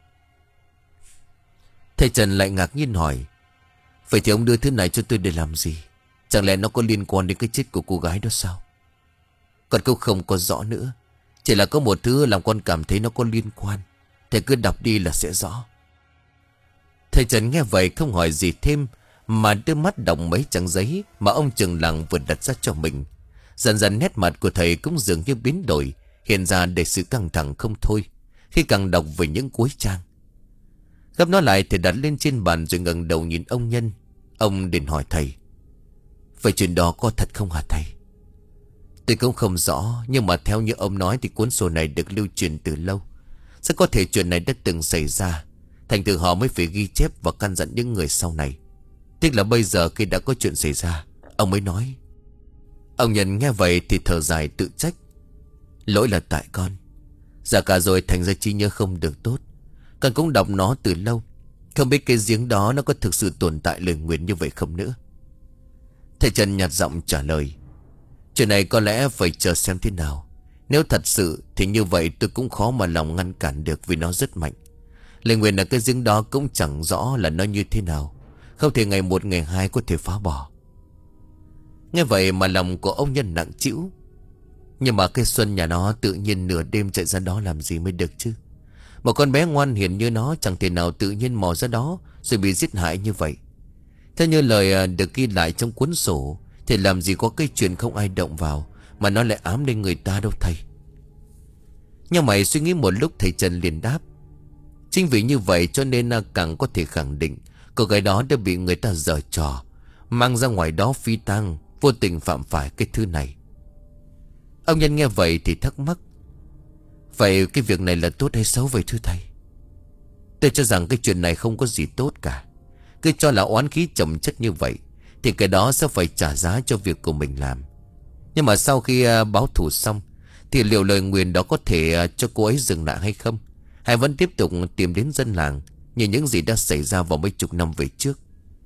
Thầy Trần lại ngạc nhiên hỏi: vậy thì ông đưa thứ này cho tôi để làm gì? Chẳng lẽ nó có liên quan đến cái chết của cô gái đó sao? Con cũng không có rõ nữa, chỉ là có một thứ làm con cảm thấy nó có liên quan. Thầy cứ đọc đi là sẽ rõ. Thầy Trần nghe vậy không hỏi gì thêm, mà đưa mắt đọc mấy trang giấy mà ông trưởng làng vừa đặt ra cho mình. Dần dần nét mặt của thầy cũng dường như biến đổi, hiện ra để sự căng thẳng không thôi khi càng đọc về những cuối trang. Gấp nó lại, thầy đặt lên trên bàn rồi ngẩng đầu nhìn ông Nhân. Ông liền hỏi thầy: vậy chuyện đó có thật không hả thầy? Tôi cũng không rõ, nhưng mà theo như ông nói thì cuốn sổ này được lưu truyền từ lâu. Sẽ có thể chuyện này đã từng xảy ra, thành thử họ mới phải ghi chép và căn dặn những người sau này. Tiếc là bây giờ khi đã có chuyện xảy ra, ông mới nói. Ông Nhân nghe vậy thì thở dài tự trách: lỗi là tại con. Già cả rồi thành ra trí nhớ không được tốt. Con cũng đọc nó từ lâu, không biết cái giếng đó nó có thực sự tồn tại lời nguyền như vậy không nữa. Thầy Trần nhạt giọng trả lời: chuyện này có lẽ phải chờ xem thế nào. Nếu thật sự thì như vậy tôi cũng khó mà lòng ngăn cản được, vì nó rất mạnh. Lời nguyền ở cái giếng đó cũng chẳng rõ là nó như thế nào, không thể ngày một ngày hai có thể phá bỏ. Nghe vậy mà lòng của ông Nhân nặng trĩu. Nhưng mà cái Xuân nhà nó tự nhiên nửa đêm chạy ra đó làm gì mới được chứ? Một con bé ngoan hiền như nó chẳng thể nào tự nhiên mò ra đó rồi bị giết hại như vậy. Theo như lời được ghi lại trong cuốn sổ thì làm gì có cái chuyện không ai động vào mà nó lại ám lên người ta đâu thầy. Nhưng mày suy nghĩ một lúc, thầy Trần liền đáp: chính vì như vậy cho nên càng có thể khẳng định cô gái đó đã bị người ta giở trò, mang ra ngoài đó phi tang, vô tình phạm phải cái thứ này. Ông Nhân nghe vậy thì thắc mắc: vậy cái việc này là tốt hay xấu vậy thưa thầy? Tôi cho rằng cái chuyện này không có gì tốt cả. Cứ cho là oán khí chồng chất như vậy thì cái đó sẽ phải trả giá cho việc của mình làm. Nhưng mà sau khi uh, báo thù xong thì liệu lời nguyền đó có thể uh, cho cô ấy dừng lại hay không? Hay vẫn tiếp tục tìm đến dân làng như những gì đã xảy ra vào mấy chục năm về trước?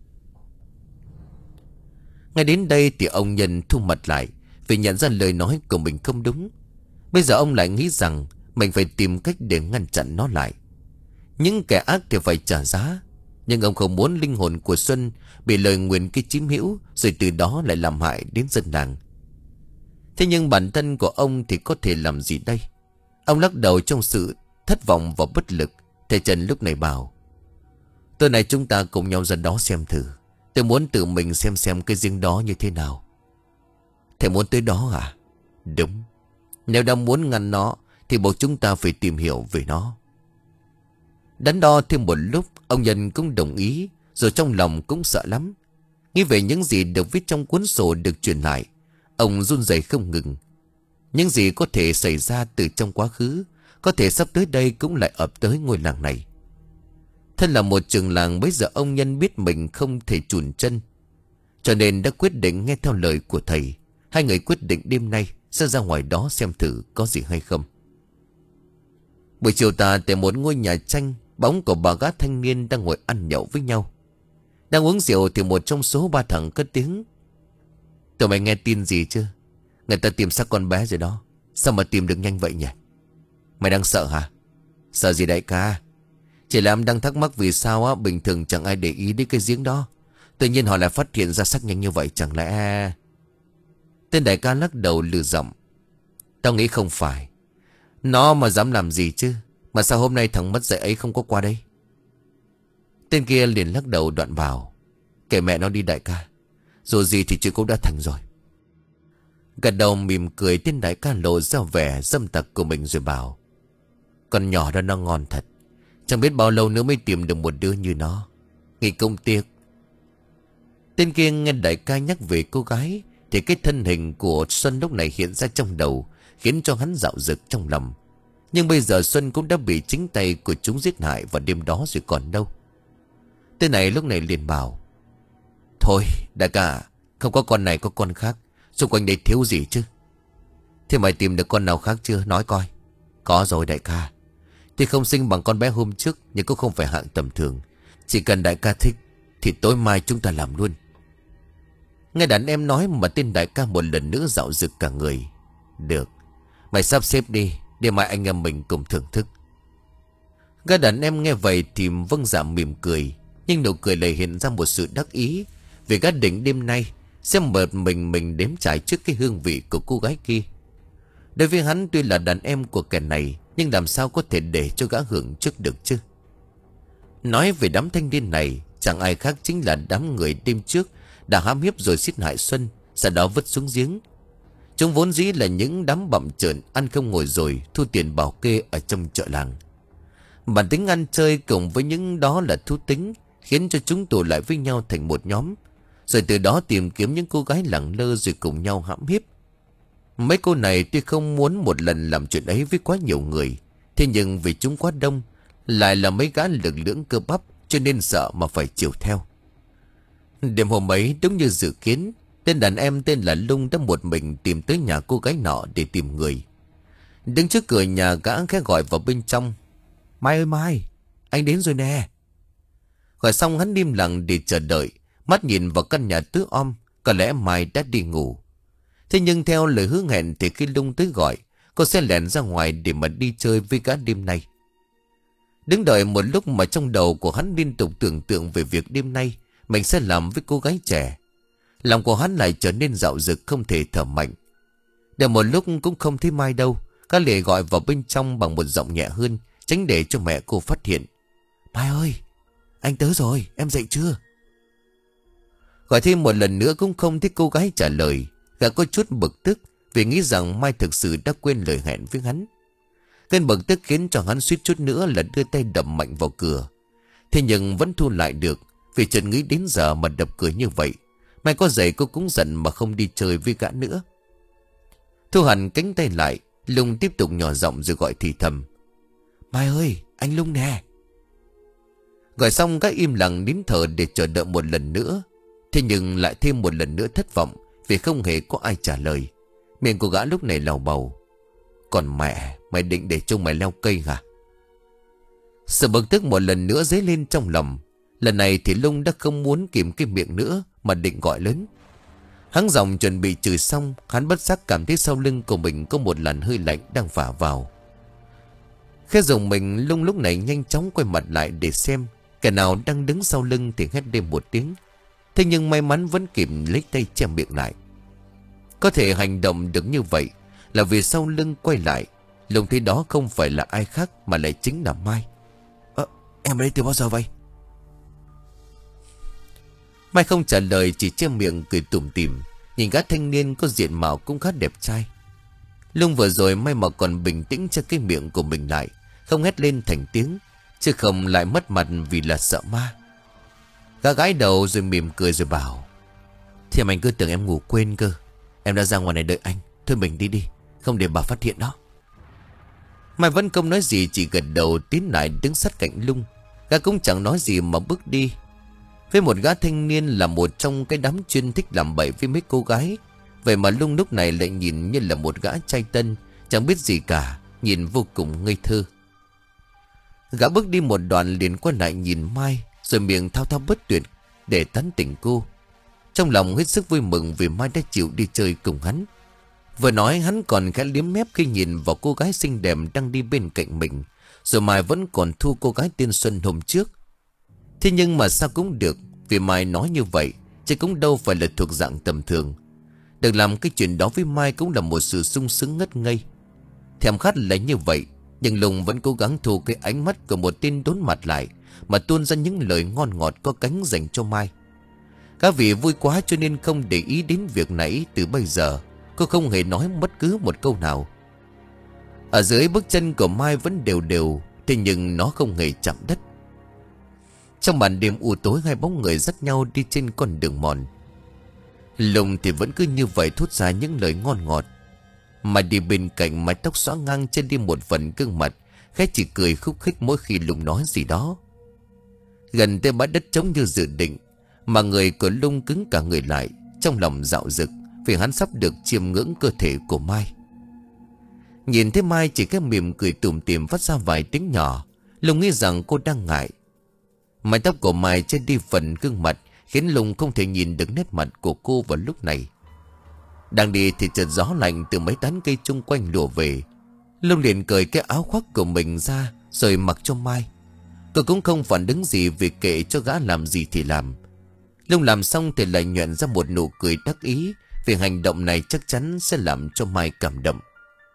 Ngay đến đây thì ông Nhân thu mặt lại, vì nhận ra lời nói của mình không đúng. Bây giờ ông lại nghĩ rằng mình phải tìm cách để ngăn chặn nó lại. Những kẻ ác thì phải trả giá, nhưng ông không muốn linh hồn của Xuân bị lời nguyền kia chiếm hữu, rồi từ đó lại làm hại đến dân làng. Thế nhưng bản thân của ông thì có thể làm gì đây? Ông lắc đầu trong sự thất vọng và bất lực. Thầy Trần lúc này bảo: tối nay chúng ta cùng nhau ra đó xem thử. Tôi muốn tự mình xem xem cái giếng đó như thế nào. Thầy muốn tới đó à? Đúng. Nếu đã muốn ngăn nó thì buộc chúng ta phải tìm hiểu về nó. Đắn đo thêm một lúc, ông Nhân cũng đồng ý, rồi trong lòng cũng sợ lắm. Nghĩ về những gì được viết trong cuốn sổ được truyền lại, ông run rẩy không ngừng. Những gì có thể xảy ra từ trong quá khứ Có thể sắp tới đây cũng lại ập tới ngôi làng này. Thân là một trường làng, bây giờ ông Nhân biết mình không thể chùn chân, cho nên đã quyết định nghe theo lời của thầy. Hai người quyết định đêm nay sẽ ra ngoài đó xem thử có gì hay không. Buổi chiều tà, tại một ngôi nhà tranh, bóng của bà gã thanh niên đang ngồi ăn nhậu với nhau. Đang uống rượu thì một trong số ba thằng cất tiếng: "Tụi mày nghe tin gì chưa? Người ta tìm xác con bé rồi đó. Sao mà tìm được nhanh vậy nhỉ?" "Mày đang sợ hả?" "Sợ gì đại ca? Chỉ là em đang thắc mắc vì sao á bình thường chẳng ai để ý đến cái giếng đó, tự nhiên họ lại phát hiện ra xác nhanh như vậy, chẳng lẽ..." Tên đại ca lắc đầu lừ giọng: "Tao nghĩ không phải. Nó mà dám làm gì chứ? Mà sao hôm nay thằng mất dạy ấy không có qua đây?" Tên kia liền lắc đầu đoạn bảo: "Kệ mẹ nó đi đại ca. Dù gì thì chuyện cũng đã thành rồi." Gật đầu mỉm cười, tên đại ca lộ ra vẻ dâm tặc của mình rồi bảo: "Con nhỏ đó nó ngon thật. Chẳng biết bao lâu nữa mới tìm được một đứa như nó. Nghĩ cũng tiếc." Tên kia nghe đại ca nhắc về cô gái thì cái thân hình của Xuân lúc này hiện ra trong đầu, khiến cho hắn dạo dực trong lòng. Nhưng bây giờ Xuân cũng đã bị chính tay của chúng giết hại vào đêm đó rồi còn đâu. Tên này lúc này liền bảo: "Thôi đại ca, không có con này có con khác, xung quanh đây thiếu gì chứ? Thế mày tìm được con nào khác chưa, nói coi." "Có rồi đại ca. Tuy không xinh bằng con bé hôm trước, nhưng cũng không phải hạng tầm thường. Chỉ cần đại ca thích thì tối mai chúng ta làm luôn." Nghe đàn em nói mà tên đại ca một lần nữa dạo dực cả người. "Được, mày sắp xếp đi, để mai anh em mình cùng thưởng thức." Gã đàn em nghe vậy thì vâng dạ mỉm cười, nhưng nụ cười lại hiện ra một sự đắc ý, vì gã định đêm nay sẽ mệt mình mình đếm trải trước cái hương vị của cô gái kia. Đối với hắn, tuy là đàn em của kẻ này, nhưng làm sao có thể để cho gã hưởng trước được chứ? Nói về đám thanh niên này, chẳng ai khác chính là đám người đêm trước đã hãm hiếp rồi giết hại Xuân, sau đó vứt xuống giếng. Chúng vốn dĩ là những đám bặm trợn, ăn không ngồi rồi thu tiền bảo kê ở trong chợ làng. Bản tính ăn chơi cùng với những đó là thú tính, khiến cho chúng tụ lại với nhau thành một nhóm, rồi từ đó tìm kiếm những cô gái lẳng lơ rồi cùng nhau hãm hiếp. Mấy cô này tuy không muốn một lần làm chuyện ấy với quá nhiều người, thế nhưng vì chúng quá đông, lại là mấy gã lực lưỡng cơ bắp, cho nên sợ mà phải chiều theo. Đêm hôm ấy đúng như dự kiến, tên đàn em tên là Lung đã một mình tìm tới nhà cô gái nọ để tìm người. Đứng trước cửa nhà, gã khẽ gọi vào bên trong: "Mai ơi Mai, anh đến rồi nè." Gọi xong hắn im lặng để chờ đợi, mắt nhìn vào căn nhà tứ om. Có lẽ Mai đã đi ngủ. Thế nhưng theo lời hứa hẹn thì khi Lung tới gọi, cô sẽ lẻn ra ngoài để mà đi chơi với gã đêm nay. Đứng đợi một lúc mà trong đầu của hắn liên tục tưởng tượng về việc đêm nay mình sẽ làm với cô gái trẻ. Lòng của hắn lại trở nên dạo dực không thể thở mạnh. Đợi một lúc cũng không thấy Mai đâu, gã liền gọi vào bên trong bằng một giọng nhẹ hơn, tránh để cho mẹ cô phát hiện: "Mai ơi, anh tới rồi, em dậy chưa?" Gọi thêm một lần nữa cũng không thấy cô gái trả lời. Gã có chút bực tức vì nghĩ rằng Mai thực sự đã quên lời hẹn với hắn. Cơn bực tức khiến cho hắn suýt chút nữa là đưa tay đập mạnh vào cửa. Thế nhưng vẫn thu lại được, vì chợt nghĩ đến giờ mà đập cửa như vậy, Mai có giày cô cũng giận mà không đi chơi với gã nữa. Thu hẳn cánh tay lại, Lung tiếp tục nhỏ giọng rồi gọi thì thầm: "Mai ơi, anh Lung nè." Gọi xong gã im lặng nín thở để chờ đợi một lần nữa. Thế nhưng lại thêm một lần nữa thất vọng, vì không hề có ai trả lời. Miệng của gã lúc này lầu bầu: "Còn mẹ, mày định để trông mày leo cây hả?" Sự bực tức một lần nữa dấy lên trong lòng. Lần này thì Lung đã không muốn kìm cái miệng nữa mà định gọi lớn. Hắn giọng chuẩn bị chửi xong, hắn bất giác cảm thấy sau lưng của mình có một làn hơi lạnh đang phả vào. Khẽ dùng mình, Lung lúc này nhanh chóng quay mặt lại để xem kẻ nào đang đứng sau lưng thì hét lên một tiếng. Thế nhưng may mắn vẫn kịp lấy tay che miệng lại. Có thể hành động được như vậy là vì sau lưng quay lại, Lung thấy đó không phải là ai khác mà lại chính là Mai. "Ờ, em ở đây từ bao giờ vậy?" Mai không trả lời, chỉ che miệng cười tủm tỉm, nhìn gã thanh niên có diện mạo cũng khá đẹp trai. Lung vừa rồi may mà còn bình tĩnh cho cái miệng của mình lại, không hét lên thành tiếng, chứ không lại mất mặt vì là sợ ma. Gã gãi đầu rồi mỉm cười rồi bảo: "Thì anh cứ tưởng em ngủ quên cơ. Em đã ra ngoài này đợi anh. Thôi mình đi đi, không để bà phát hiện đó." Mai vẫn không nói gì, chỉ gật đầu tiến lại đứng sát cạnh Lung. Gã cũng chẳng nói gì mà bước đi. Với một gã thanh niên là một trong cái đám chuyên thích làm bậy với mấy cô gái, vậy mà Lung lúc này lại nhìn như là một gã trai tân, chẳng biết gì cả, nhìn vô cùng ngây thơ. Gã bước đi một đoạn liền quay lại nhìn Mai, rồi miệng thao thao bất tuyệt để tán tỉnh cô. Trong lòng hết sức vui mừng vì Mai đã chịu đi chơi cùng hắn. Vừa nói hắn còn khẽ liếm mép khi nhìn vào cô gái xinh đẹp đang đi bên cạnh mình. Rồi Mai vẫn còn thu cô gái tên Xuân hôm trước. Thế nhưng mà sao cũng được, vì Mai nói như vậy chứ cũng đâu phải là thuộc dạng tầm thường. Được làm cái chuyện đó với Mai cũng là một sự sung sướng ngất ngây. Thèm khát là như vậy, nhưng Lùng vẫn cố gắng thu cái ánh mắt của một tên đốn mặt lại, mà tuôn ra những lời ngon ngọt có cánh dành cho Mai. Các vị vui quá cho nên không để ý đến việc nãy. Từ bây giờ cô không hề nói bất cứ một câu nào. Ở dưới bước chân của Mai vẫn đều đều, thế nhưng nó không hề chạm đất. Trong màn đêm u tối, hai bóng người dắt nhau đi trên con đường mòn. Lùng thì vẫn cứ như vậy thốt ra những lời ngon ngọt. Mà đi bên cạnh, mái tóc xõa ngang trên đi một phần gương mặt, khẽ chỉ cười khúc khích mỗi khi Lùng nói gì đó. Gần tới bãi đất trống như dự định, mà người của Lung cứng cả người lại, trong lòng dạo dực vì hắn sắp được chiêm ngưỡng cơ thể của Mai. Nhìn thấy Mai chỉ cái mỉm cười tủm tỉm phát ra vài tiếng nhỏ, Lung nghĩ rằng cô đang ngại. Mái tóc của Mai trên đi phần gương mặt khiến Lung không thể nhìn được nét mặt của cô vào lúc này. Đang đi thì chợt gió lạnh từ mấy tán cây chung quanh đổ về. Lung liền cởi cái áo khoác của mình ra rồi mặc cho Mai. Cô cũng không phản ứng gì vì kệ cho gã làm gì thì làm. Lung làm xong thì lại nhoẻn ra một nụ cười đắc ý, vì hành động này chắc chắn sẽ làm cho Mai cảm động.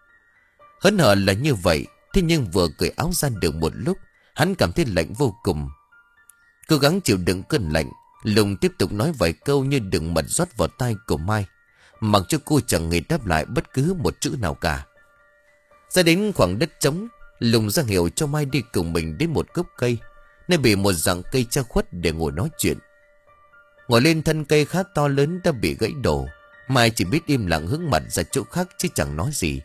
Hớn hở là như vậy, thế nhưng vừa cởi áo ra được một lúc, hắn cảm thấy lạnh vô cùng. Cố gắng chịu đựng cơn lạnh, Lung tiếp tục nói vài câu như đựng mật rót vào tai của Mai, mặc cho cô chẳng hề đáp lại bất cứ một chữ nào cả. Ra đến khoảng đất trống, Lung ra hiệu cho Mai đi cùng mình đến một gốc cây, nơi bị một dạng cây che khuất để ngồi nói chuyện. Ngồi lên thân cây khá to lớn đã bị gãy đổ, Mai chỉ biết im lặng hướng mặt ra chỗ khác chứ chẳng nói gì.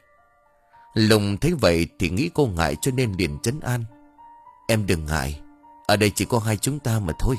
Lung thấy vậy thì nghĩ cô ngại cho nên liền trấn an. Em đừng ngại, ở đây chỉ có hai chúng ta mà thôi.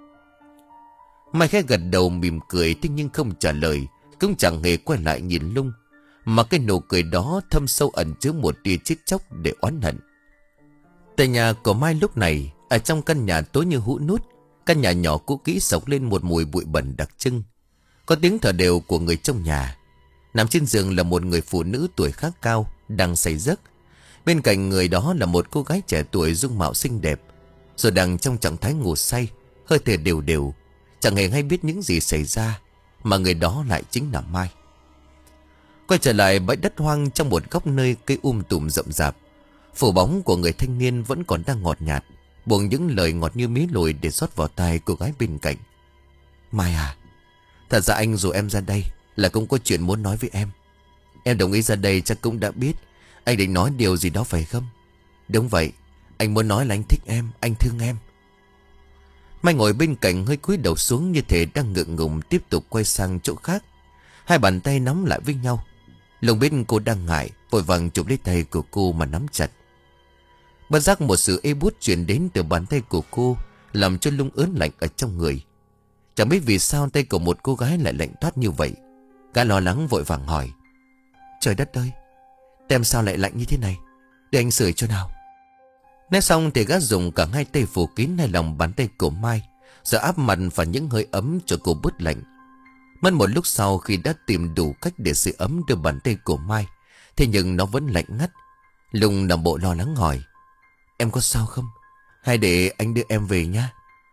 Mai khẽ gật đầu mỉm cười, thế nhưng không trả lời, cũng chẳng hề quay lại nhìn Lung, mà cái nụ cười đó thâm sâu ẩn chứa một tia chết chóc để oán hận. Tại nhà của Mai lúc này, ở trong căn nhà tối như hũ nút, căn nhà nhỏ cũ kỹ sộc lên một mùi bụi bẩn đặc trưng. Có tiếng thở đều của người trong nhà. Nằm trên giường là một người phụ nữ tuổi khá cao, đang say giấc. Bên cạnh người đó là một cô gái trẻ tuổi dung mạo xinh đẹp, rồi đang trong trạng thái ngủ say, hơi thở đều đều, chẳng hề hay biết những gì xảy ra, mà người đó lại chính là Mai. Quay trở lại bãi đất hoang, trong một góc nơi cây um tùm rậm rạp, phủ bóng của người thanh niên vẫn còn đang ngọt nhạt, buông những lời ngọt như mí lùi để rót vào tai cô gái bên cạnh. Mai à, thật ra anh dù em ra đây là cũng có chuyện muốn nói với em. Em đồng ý ra đây chắc cũng đã biết anh định nói điều gì đó phải không? Đúng vậy, anh muốn nói là anh thích em, anh thương em. Mai ngồi bên cạnh hơi cúi đầu xuống như thể đang ngượng ngùng, tiếp tục quay sang chỗ khác. Hai bàn tay nắm lại với nhau. Lùng biết cô đang ngại, vội vàng chụp lấy tay của cô mà nắm chặt. Bất giác một sự ê buốt truyền đến từ bàn tay của cô, làm cho Lung ớn lạnh ở trong người. Chẳng biết vì sao tay của một cô gái lại lạnh toát như vậy. Gã lo lắng vội vàng hỏi. Trời đất ơi, tem sao lại lạnh như thế này? Để anh sưởi cho nào. Nói xong thì gã dùng cả hai tay phủ kín hai lòng bàn tay của Mai, rồi áp mặt vào những hơi ấm cho cô bớt lạnh. Mất một lúc sau, khi đã tìm đủ cách để sưởi ấm đưa bàn tay của Mai, thế nhưng nó vẫn lạnh ngắt. Lung nằm bộ lo lắng hỏi. Em có sao không? Hay để anh đưa em về nha.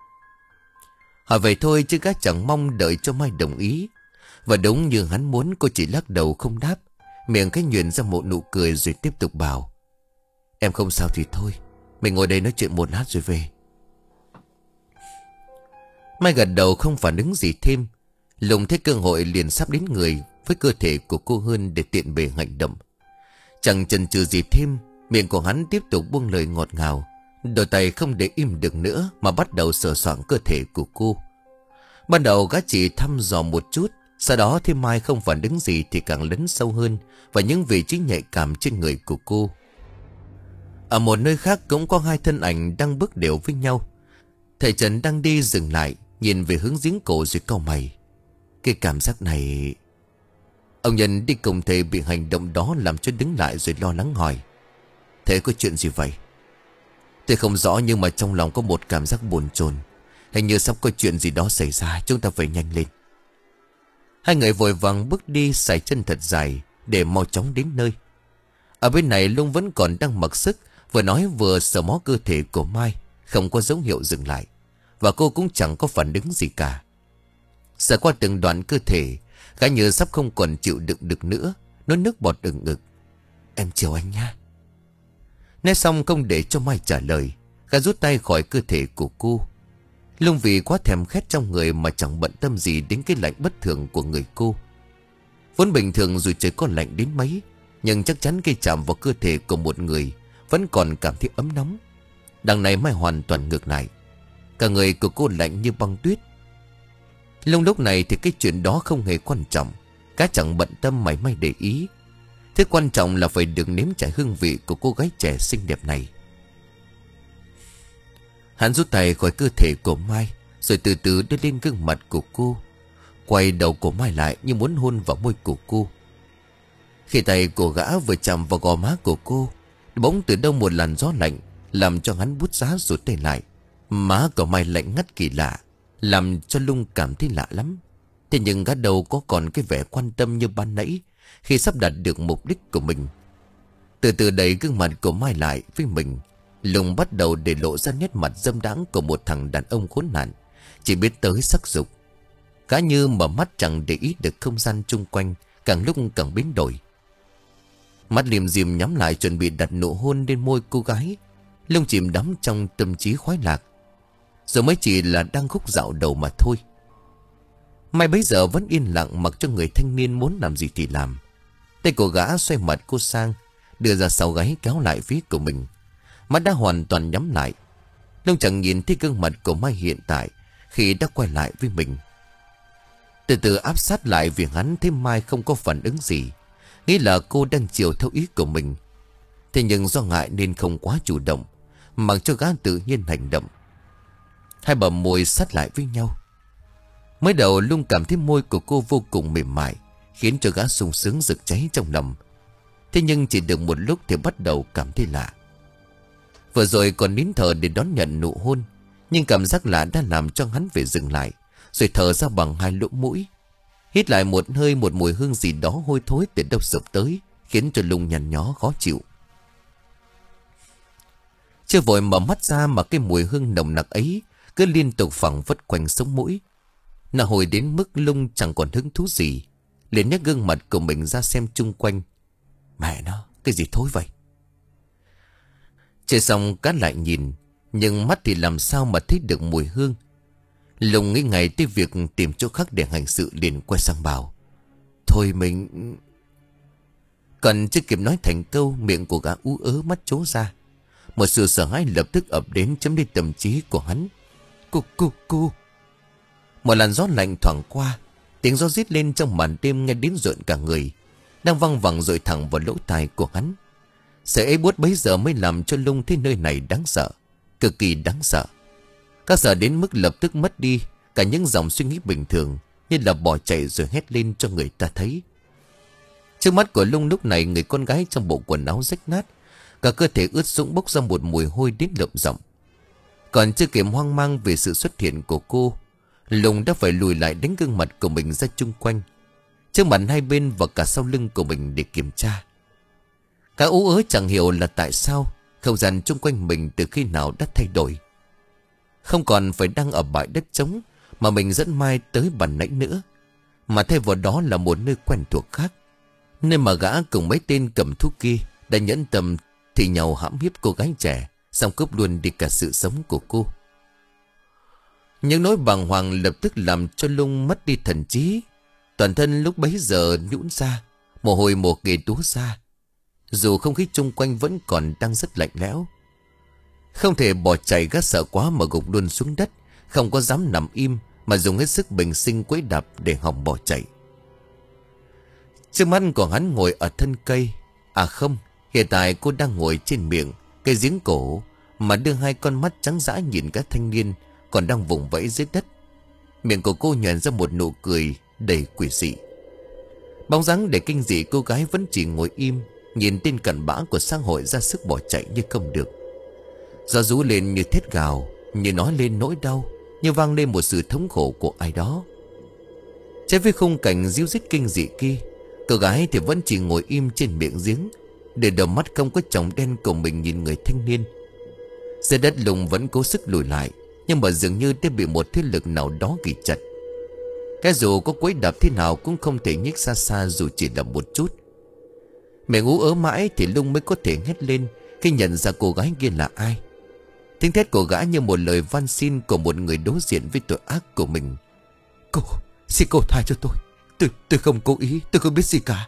Hỏi vậy thôi chứ gã chẳng mong đợi cho Mai đồng ý. Và đúng như hắn muốn, cô chỉ lắc đầu không đáp, miệng cái nhuyễn ra một nụ cười rồi tiếp tục bảo. Em không sao thì thôi, mình ngồi đây nói chuyện một lát rồi về. Mai gật đầu không phản ứng gì thêm. Lùng thấy cơ hội liền sắp đến người với cơ thể của cô hơn để tiện bề hành động. Chẳng chần chừ gì thêm, miệng của hắn tiếp tục buông lời ngọt ngào. Đôi tay không để im được nữa mà bắt đầu sờ soạng cơ thể của cô. Ban đầu gã chỉ thăm dò một chút, sau đó thấy Mai không phản ứng gì thì càng lấn sâu hơn vào những vị trí nhạy cảm trên người của cô. Ở một nơi khác cũng có hai thân ảnh đang bước đều với nhau. Thầy Trần đang đi dừng lại, nhìn về hướng giếng cổ rồi cau mày. Cái cảm giác này... Ông Nhân đi cùng thầy bị hành động đó làm cho đứng lại rồi lo lắng hỏi. Thế có chuyện gì vậy? Tôi không rõ nhưng mà trong lòng có một cảm giác bồn chồn. Hình như sắp có chuyện gì đó xảy ra, chúng ta phải nhanh lên. Hai người vội vàng bước đi sải chân thật dài để mau chóng đến nơi. Ở bên này Lung vẫn còn đang mặc sức, vừa nói vừa sờ mó cơ thể của Mai, không có dấu hiệu dừng lại. Và cô cũng chẳng có phản ứng gì cả. Sờ qua từng đoạn cơ thể, gã như sắp không còn chịu đựng được nữa, nuốt nước bọt ừng ngực. Em chiều anh nha. Nói xong không để cho Mai trả lời, gã rút tay khỏi cơ thể của cô. Lung vì quá thèm khét trong người mà chẳng bận tâm gì đến cái lạnh bất thường của người cô. Vốn bình thường dù trời có lạnh đến mấy, nhưng chắc chắn khi chạm vào cơ thể của một người vẫn còn cảm thấy ấm nóng. Đằng này Mai hoàn toàn ngược lại, cả người của cô lạnh như băng tuyết. Lúc lúc này thì cái chuyện đó không hề quan trọng, cá chẳng bận tâm mảy may để ý. Thứ quan trọng là phải được nếm trải hương vị của cô gái trẻ xinh đẹp này. Hắn rút tay khỏi cơ thể của Mai, rồi từ từ đưa lên gương mặt của cô, quay đầu của Mai lại như muốn hôn vào môi của cô. Khi tay của gã vừa chạm vào gò má của cô, bỗng từ đâu một làn gió lạnh làm cho hắn bút giá rụt tay lại. Má của Mai lạnh ngắt kỳ lạ, làm cho Lung cảm thấy lạ lắm. Thế nhưng gã đầu có còn cái vẻ quan tâm như ban nãy khi sắp đạt được mục đích của mình. Từ từ đẩy gương mặt của Mai lại với mình, Lung bắt đầu để lộ ra nét mặt dâm đãng của một thằng đàn ông khốn nạn, chỉ biết tới sắc dục. Gã như mở mắt chẳng để ý được không gian chung quanh càng lúc càng biến đổi. Mắt liềm diềm nhắm lại chuẩn bị đặt nụ hôn lên môi cô gái. Lung chìm đắm trong tâm trí khoái lạc, rồi mới chỉ là đang khúc dạo đầu mà thôi. Mai bấy giờ vẫn yên lặng mặc cho người thanh niên muốn làm gì thì làm. Tay của gã xoay mặt cô sang, đưa ra sau gáy kéo lại phía của mình. Mắt đã hoàn toàn nhắm lại. Lung chẳng nhìn thấy gương mặt của Mai hiện tại khi đã quay lại với mình. Từ từ áp sát lại vì hắn thấy Mai không có phản ứng gì, nghĩ là cô đang chiều theo ý của mình. Thế nhưng do ngại nên không quá chủ động, mặc cho gã tự nhiên hành động. Hai bờ môi sát lại với nhau. Mới đầu Lung cảm thấy môi của cô vô cùng mềm mại, khiến cho gã sung sướng rực cháy trong lòng. Thế nhưng chỉ được một lúc thì bắt đầu cảm thấy lạ. Vừa rồi còn nín thở để đón nhận nụ hôn, nhưng cảm giác lạ đã làm cho hắn phải dừng lại, rồi thở ra bằng hai lỗ mũi. Hít lại một hơi, một mùi hương gì đó hôi thối từ đâu sụp tới, khiến cho Lung nhăn nhó khó chịu. Chưa vội mở mắt ra mà cái mùi hương nồng nặc ấy cứ liên tục phảng phất quanh sống mũi. Nó hồi đến mức Lung chẳng còn hứng thú gì, liền nhấc gương mặt của mình ra xem chung quanh. Mẹ nó, cái gì thối vậy? Chơi xong cá lại nhìn, nhưng mắt thì làm sao mà thấy được mùi hương. Lung nghĩ ngay tới việc tìm chỗ khác để hành sự, liền quay sang bảo. Thôi mình... Còn chưa kịp nói thành câu, miệng của gã ú ớ mắt trố ra. Một sự sợ hãi lập tức ập đến chấm đi tâm trí của hắn. Cô, cô, cô. Một làn gió lạnh thoảng qua, tiếng gió rít lên trong màn đêm nghe đến rợn cả người, đang văng vẳng dội thẳng vào lỗ tai của hắn. Sợi ấy buốt bấy giờ mới làm cho Lung thấy nơi này đáng sợ, cực kỳ đáng sợ. Các sợ đến mức lập tức mất đi cả những dòng suy nghĩ bình thường, như là bỏ chạy rồi hét lên cho người ta thấy. Trước mắt của Lung lúc này, người con gái trong bộ quần áo rách nát, cả cơ thể ướt sũng bốc ra một mùi hôi đến lợm giọng. Còn chưa kịp hoang mang về sự xuất hiện của cô, Lung đã phải lùi lại đánh gương mặt của mình ra chung quanh, trước mặt hai bên và cả sau lưng của mình để kiểm tra. Cả ú ớ chẳng hiểu là tại sao không gian chung quanh mình từ khi nào đã thay đổi. Không còn phải đang ở bãi đất trống mà mình dẫn Mai tới bàn nãy nữa, mà thay vào đó là một nơi quen thuộc khác, nơi mà gã cùng mấy tên cầm thú kia đã nhẫn tâm thì nhau hãm hiếp cô gái trẻ, xong cướp luôn đi cả sự sống của cô. Những nỗi bàng hoàng lập tức làm cho Lung mất đi thần trí. Toàn thân lúc bấy giờ nhũn ra, mồ hôi một nghề túa ra, dù không khí chung quanh vẫn còn đang rất lạnh lẽo. Không thể bỏ chạy, gã sợ quá mà gục luôn xuống đất, không có dám nằm im mà dùng hết sức bình sinh quấy đạp để hòng bỏ chạy. Trước mắt của hắn ngồi ở thân cây. À không, hiện tại cô đang ngồi trên miệng Cái giếng cổ mà đưa hai con mắt trắng dã nhìn các thanh niên còn đang vùng vẫy dưới đất. Miệng của cô nhoẻn ra một nụ cười đầy quỷ dị. Bóng dáng để kinh dị, cô gái vẫn chỉ ngồi im, nhìn tên cặn bã của xã hội ra sức bỏ chạy như không được. Gió rú lên như thét gào, như nói lên nỗi đau, như vang lên một sự thống khổ của ai đó. Trái với khung cảnh ríu rít kinh dị kia, cô gái thì vẫn chỉ ngồi im trên miệng giếng, để đôi mắt không có tròng đen của mình nhìn người thanh niên. Dưới đất Lùng vẫn cố sức lùi lại, nhưng mà dường như đã bị một thế lực nào đó ghi chặt. Cái dù có quấy đạp thế nào cũng không thể nhích xa xa dù chỉ là một chút. Mẹ ú ớ mãi thì Lung mới có thể hét lên khi nhận ra cô gái kia là ai. Tiếng thét của gã như một lời van xin của một người đối diện với tội ác của mình. Cô, xin cô tha cho tôi. Tôi, tôi không cố ý, tôi không biết gì cả.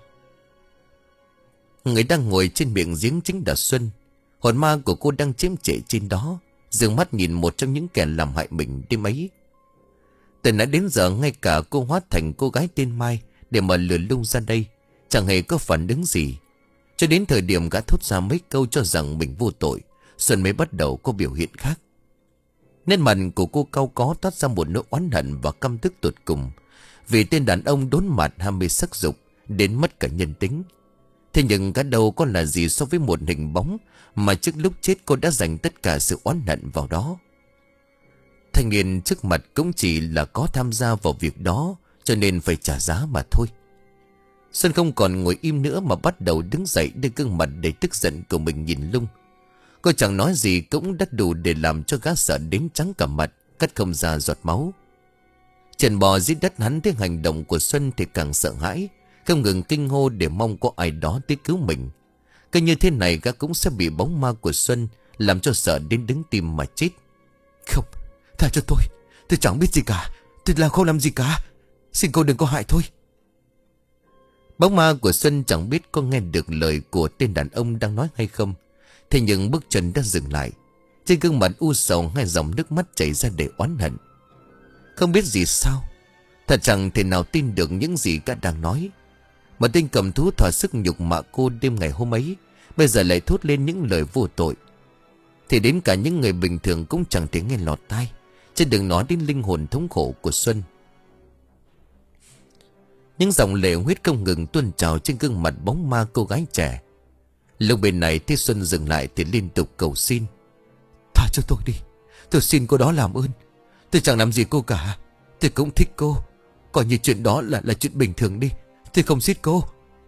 Người đang ngồi trên miệng giếng chính là Xuân. Hồn ma của cô đang chiếm trệ trên đó, dường mắt nhìn một trong những kẻ làm hại mình đêm ấy. Từ nãy đến giờ ngay cả cô hóa thành cô gái tên Mai để mà lừa Lung ra đây, chẳng hề có phản ứng gì. Cho đến thời điểm gã thốt ra mấy câu cho rằng mình vô tội, Xuân mới bắt đầu có biểu hiện khác. Nên mặt của cô cau có toát ra một nỗi oán hận và căm tức tột cùng, vì tên đàn ông đốn mặt ham mê sắc dục đến mất cả nhân tính. Thế nhưng cả đâu có là gì so với một hình bóng mà trước lúc chết cô đã dành tất cả sự oán hận vào đó. Thanh niên trước mặt cũng chỉ là có tham gia vào việc đó, cho nên phải trả giá mà thôi. Xuân không còn ngồi im nữa mà bắt đầu đứng dậy, đưa gương mặt đầy tức giận của mình nhìn Lung. Cô chẳng nói gì cũng đã đủ để làm cho gã sợ đến trắng cả mặt, cắt không ra giọt máu. Trần bò dưới đất, hắn thấy hành động của Xuân thì càng sợ hãi, không ngừng kinh hô để mong có ai đó tới cứu mình. Cứ như thế này gã cũng sẽ bị bóng ma của Xuân làm cho sợ đến đứng tim mà chết. Không, tha cho tôi, tôi chẳng biết gì cả, tôi làm không làm gì cả, xin cô đừng có hại tôi. Bóng ma của Xuân chẳng biết có nghe được lời của tên đàn ông đang nói hay không. Thế nhưng bước chân đã dừng lại, trên gương mặt u sầu hai dòng nước mắt chảy ra để oán hận. Không biết gì sao, thật chẳng thể nào tin được những gì gã đang nói. Một tên cầm thú thỏa sức nhục mạ cô đêm ngày hôm ấy, bây giờ lại thốt lên những lời vô tội. Thì đến cả những người bình thường cũng chẳng thể nghe lọt tai, chứ đừng nói đến linh hồn thống khổ của Xuân. Những dòng lệ huyết không ngừng tuôn trào trên gương mặt bóng ma cô gái trẻ. Lúc bên này thấy Xuân dừng lại thì liên tục cầu xin. Tha cho tôi đi, tôi xin cô đó làm ơn. Tôi chẳng làm gì cô cả, tôi cũng thích cô. Coi như chuyện đó là là chuyện bình thường đi, tôi không giết cô.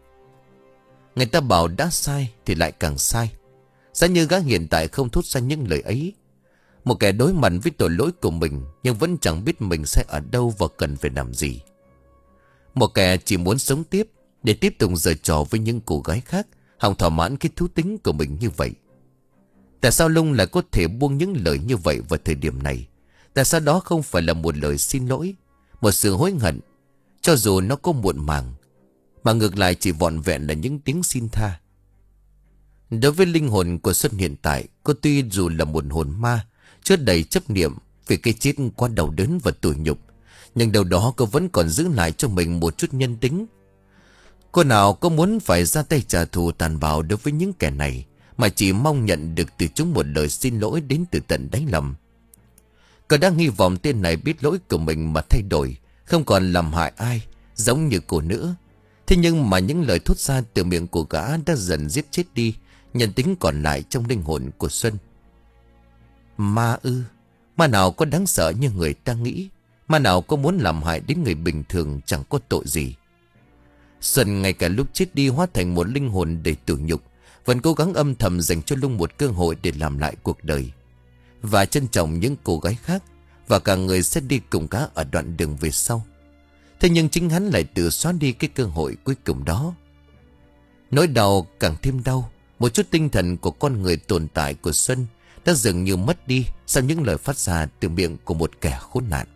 Người ta bảo đã sai thì lại càng sai. Giá như gã hiện tại không thốt ra những lời ấy. Một kẻ đối mặt với tội lỗi của mình nhưng vẫn chẳng biết mình sẽ ở đâu và cần phải làm gì. Một kẻ chỉ muốn sống tiếp để tiếp tục giở trò với những cô gái khác, hòng thỏa mãn cái thú tính của mình như vậy. Tại sao Lung lại có thể buông những lời như vậy vào thời điểm này? Tại sao đó không phải là một lời xin lỗi, một sự hối hận, cho dù nó có muộn màng, mà ngược lại chỉ vỏn vẹn là những tiếng xin tha? Đối với linh hồn của Xuân hiện tại, cô tuy dù là một hồn ma chứa đầy chấp niệm vì cái chết quá đau đớn và tủi nhục, nhưng đâu đó cô vẫn còn giữ lại cho mình một chút nhân tính. Cô nào có muốn phải ra tay trả thù tàn bạo đối với những kẻ này, mà chỉ mong nhận được từ chúng một lời xin lỗi đến từ tận đáy lòng. Cô đang hy vọng tên này biết lỗi của mình mà thay đổi, không còn làm hại ai giống như cô nữa. Thế nhưng mà những lời thốt ra từ miệng của gã đã dần giết chết đi nhân tính còn lại trong linh hồn của Xuân. Ma ư? Ma nào có đáng sợ như người ta nghĩ? Ma nào có muốn làm hại đến người bình thường chẳng có tội gì? Xuân ngay cả lúc chết đi hóa thành một linh hồn đầy tủi nhục, vẫn cố gắng âm thầm dành cho Lung một cơ hội để làm lại cuộc đời, và trân trọng những cô gái khác, và cả người sẽ đi cùng cá ở đoạn đường về sau. Thế nhưng chính hắn lại tự xóa đi cái cơ hội cuối cùng đó. Nỗi đau càng thêm đau. Một chút tinh thần của con người tồn tại của Xuân đã dường như mất đi sau những lời phát ra từ miệng của một kẻ khốn nạn.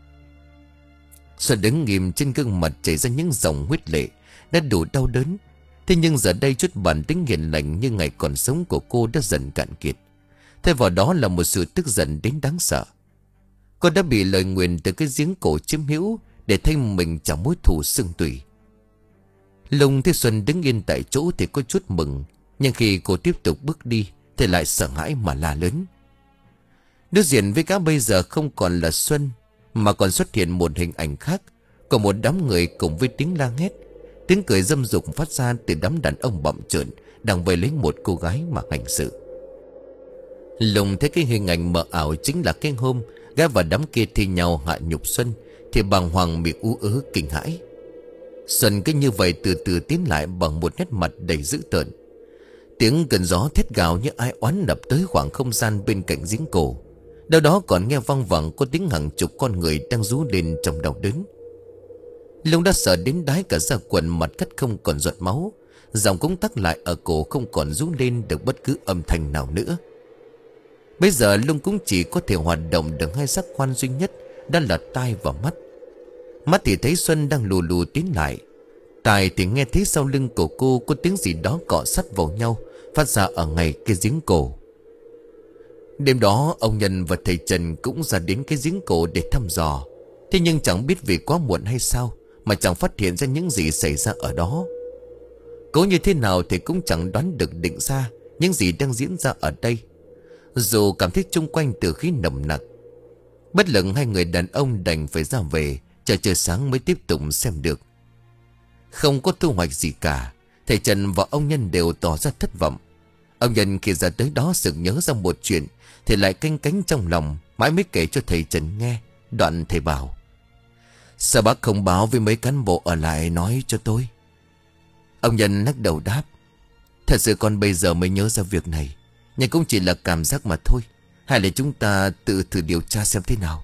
Xuân đứng nghiêm, trên gương mặt chảy ra những dòng huyết lệ đã đủ đau đớn. Thế nhưng giờ đây chút bản tính hiền lành như ngày còn sống của cô đã dần cạn kiệt. Thay vào đó là một sự tức giận đến đáng sợ. Cô đã bị lời nguyền từ cái giếng cổ chiếm hữu để thay mình trả mối thù xương tủy. Lung thấy Xuân đứng yên tại chỗ thì có chút mừng, nhưng khi cô tiếp tục bước đi thì lại sợ hãi mà la lớn. Đối diện với gã bây giờ không còn là Xuân, mà còn xuất hiện một hình ảnh khác của một đám người cùng với tiếng la hét, tiếng cười dâm dục phát ra từ đám đàn ông bặm trợn đang vây lấy một cô gái mà hành sự. Lùng thấy cái hình ảnh mờ ảo chính là cái hôm gã và đám kia thi nhau hạ nhục Xuân thì bàng hoàng miệng ú ớ kinh hãi. Xuân cứ như vậy từ từ tiến lại bằng một nét mặt đầy dữ tợn. Tiếng cơn gió thét gào như ai oán đập tới khoảng không gian bên cạnh giếng cổ. Đâu đó còn nghe văng vẳng có tiếng hàng chục con người đang rú lên trong đau đớn. Lùng đã sợ đến đái cả da quần, mặt cắt không còn giọt máu, giọng cũng tắc lại ở cổ không còn rú lên được bất cứ âm thanh nào nữa. Bây giờ Lung cũng chỉ có thể hoạt động được hai giác quan duy nhất, đó là tai và mắt. Mắt thì thấy Xuân đang lù lù tiến lại, tai thì nghe thấy sau lưng của cô có tiếng gì đó cọ sắt vào nhau phát ra ở ngay cái giếng cổ. Đêm đó ông Nhân và thầy Trần cũng ra đến cái giếng cổ để thăm dò. Thế nhưng chẳng biết vì quá muộn hay sao mà chẳng phát hiện ra những gì xảy ra ở đó. Cố như thế nào thì cũng chẳng đoán được định ra những gì đang diễn ra ở đây, dù cảm thấy chung quanh từ khí nồng nặc. Bất lực hai người đàn ông đành phải ra về, chờ trời sáng mới tiếp tục xem được. Không có thu hoạch gì cả. Thầy Trần và ông Nhân đều tỏ ra thất vọng. Ông Nhân khi ra tới đó sực nhớ ra một chuyện thì lại canh cánh trong lòng, mãi mới kể cho thầy Trần nghe. Đoạn thầy bảo: sao bác không báo với mấy cán bộ ở lại nói cho tôi? Ông Nhân lắc đầu đáp: thật sự con bây giờ mới nhớ ra việc này, nhưng cũng chỉ là cảm giác mà thôi. Hay là chúng ta tự thử điều tra xem thế nào?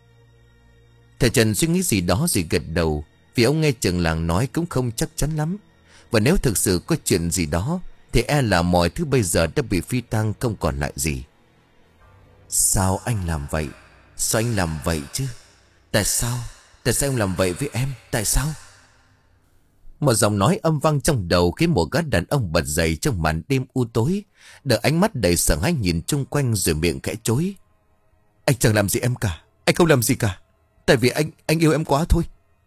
Thầy Trần suy nghĩ gì đó rồi gật đầu, vì ông nghe trưởng làng nói cũng không chắc chắn lắm. Và nếu thực sự có chuyện gì đó thì e là mọi thứ bây giờ đã bị phi tang, không còn lại gì. Sao anh làm vậy? Sao anh làm vậy chứ? Tại sao? Tại sao anh làm vậy với em? Tại sao? Một giọng nói âm vang trong đầu khiến một gã đàn ông bật dậy trong màn đêm u tối, đợi ánh mắt đầy sợ hãi nhìn chung quanh rồi miệng khẽ chối: anh chẳng làm gì em cả. Anh không làm gì cả. Tại vì anh anh yêu em quá thôi.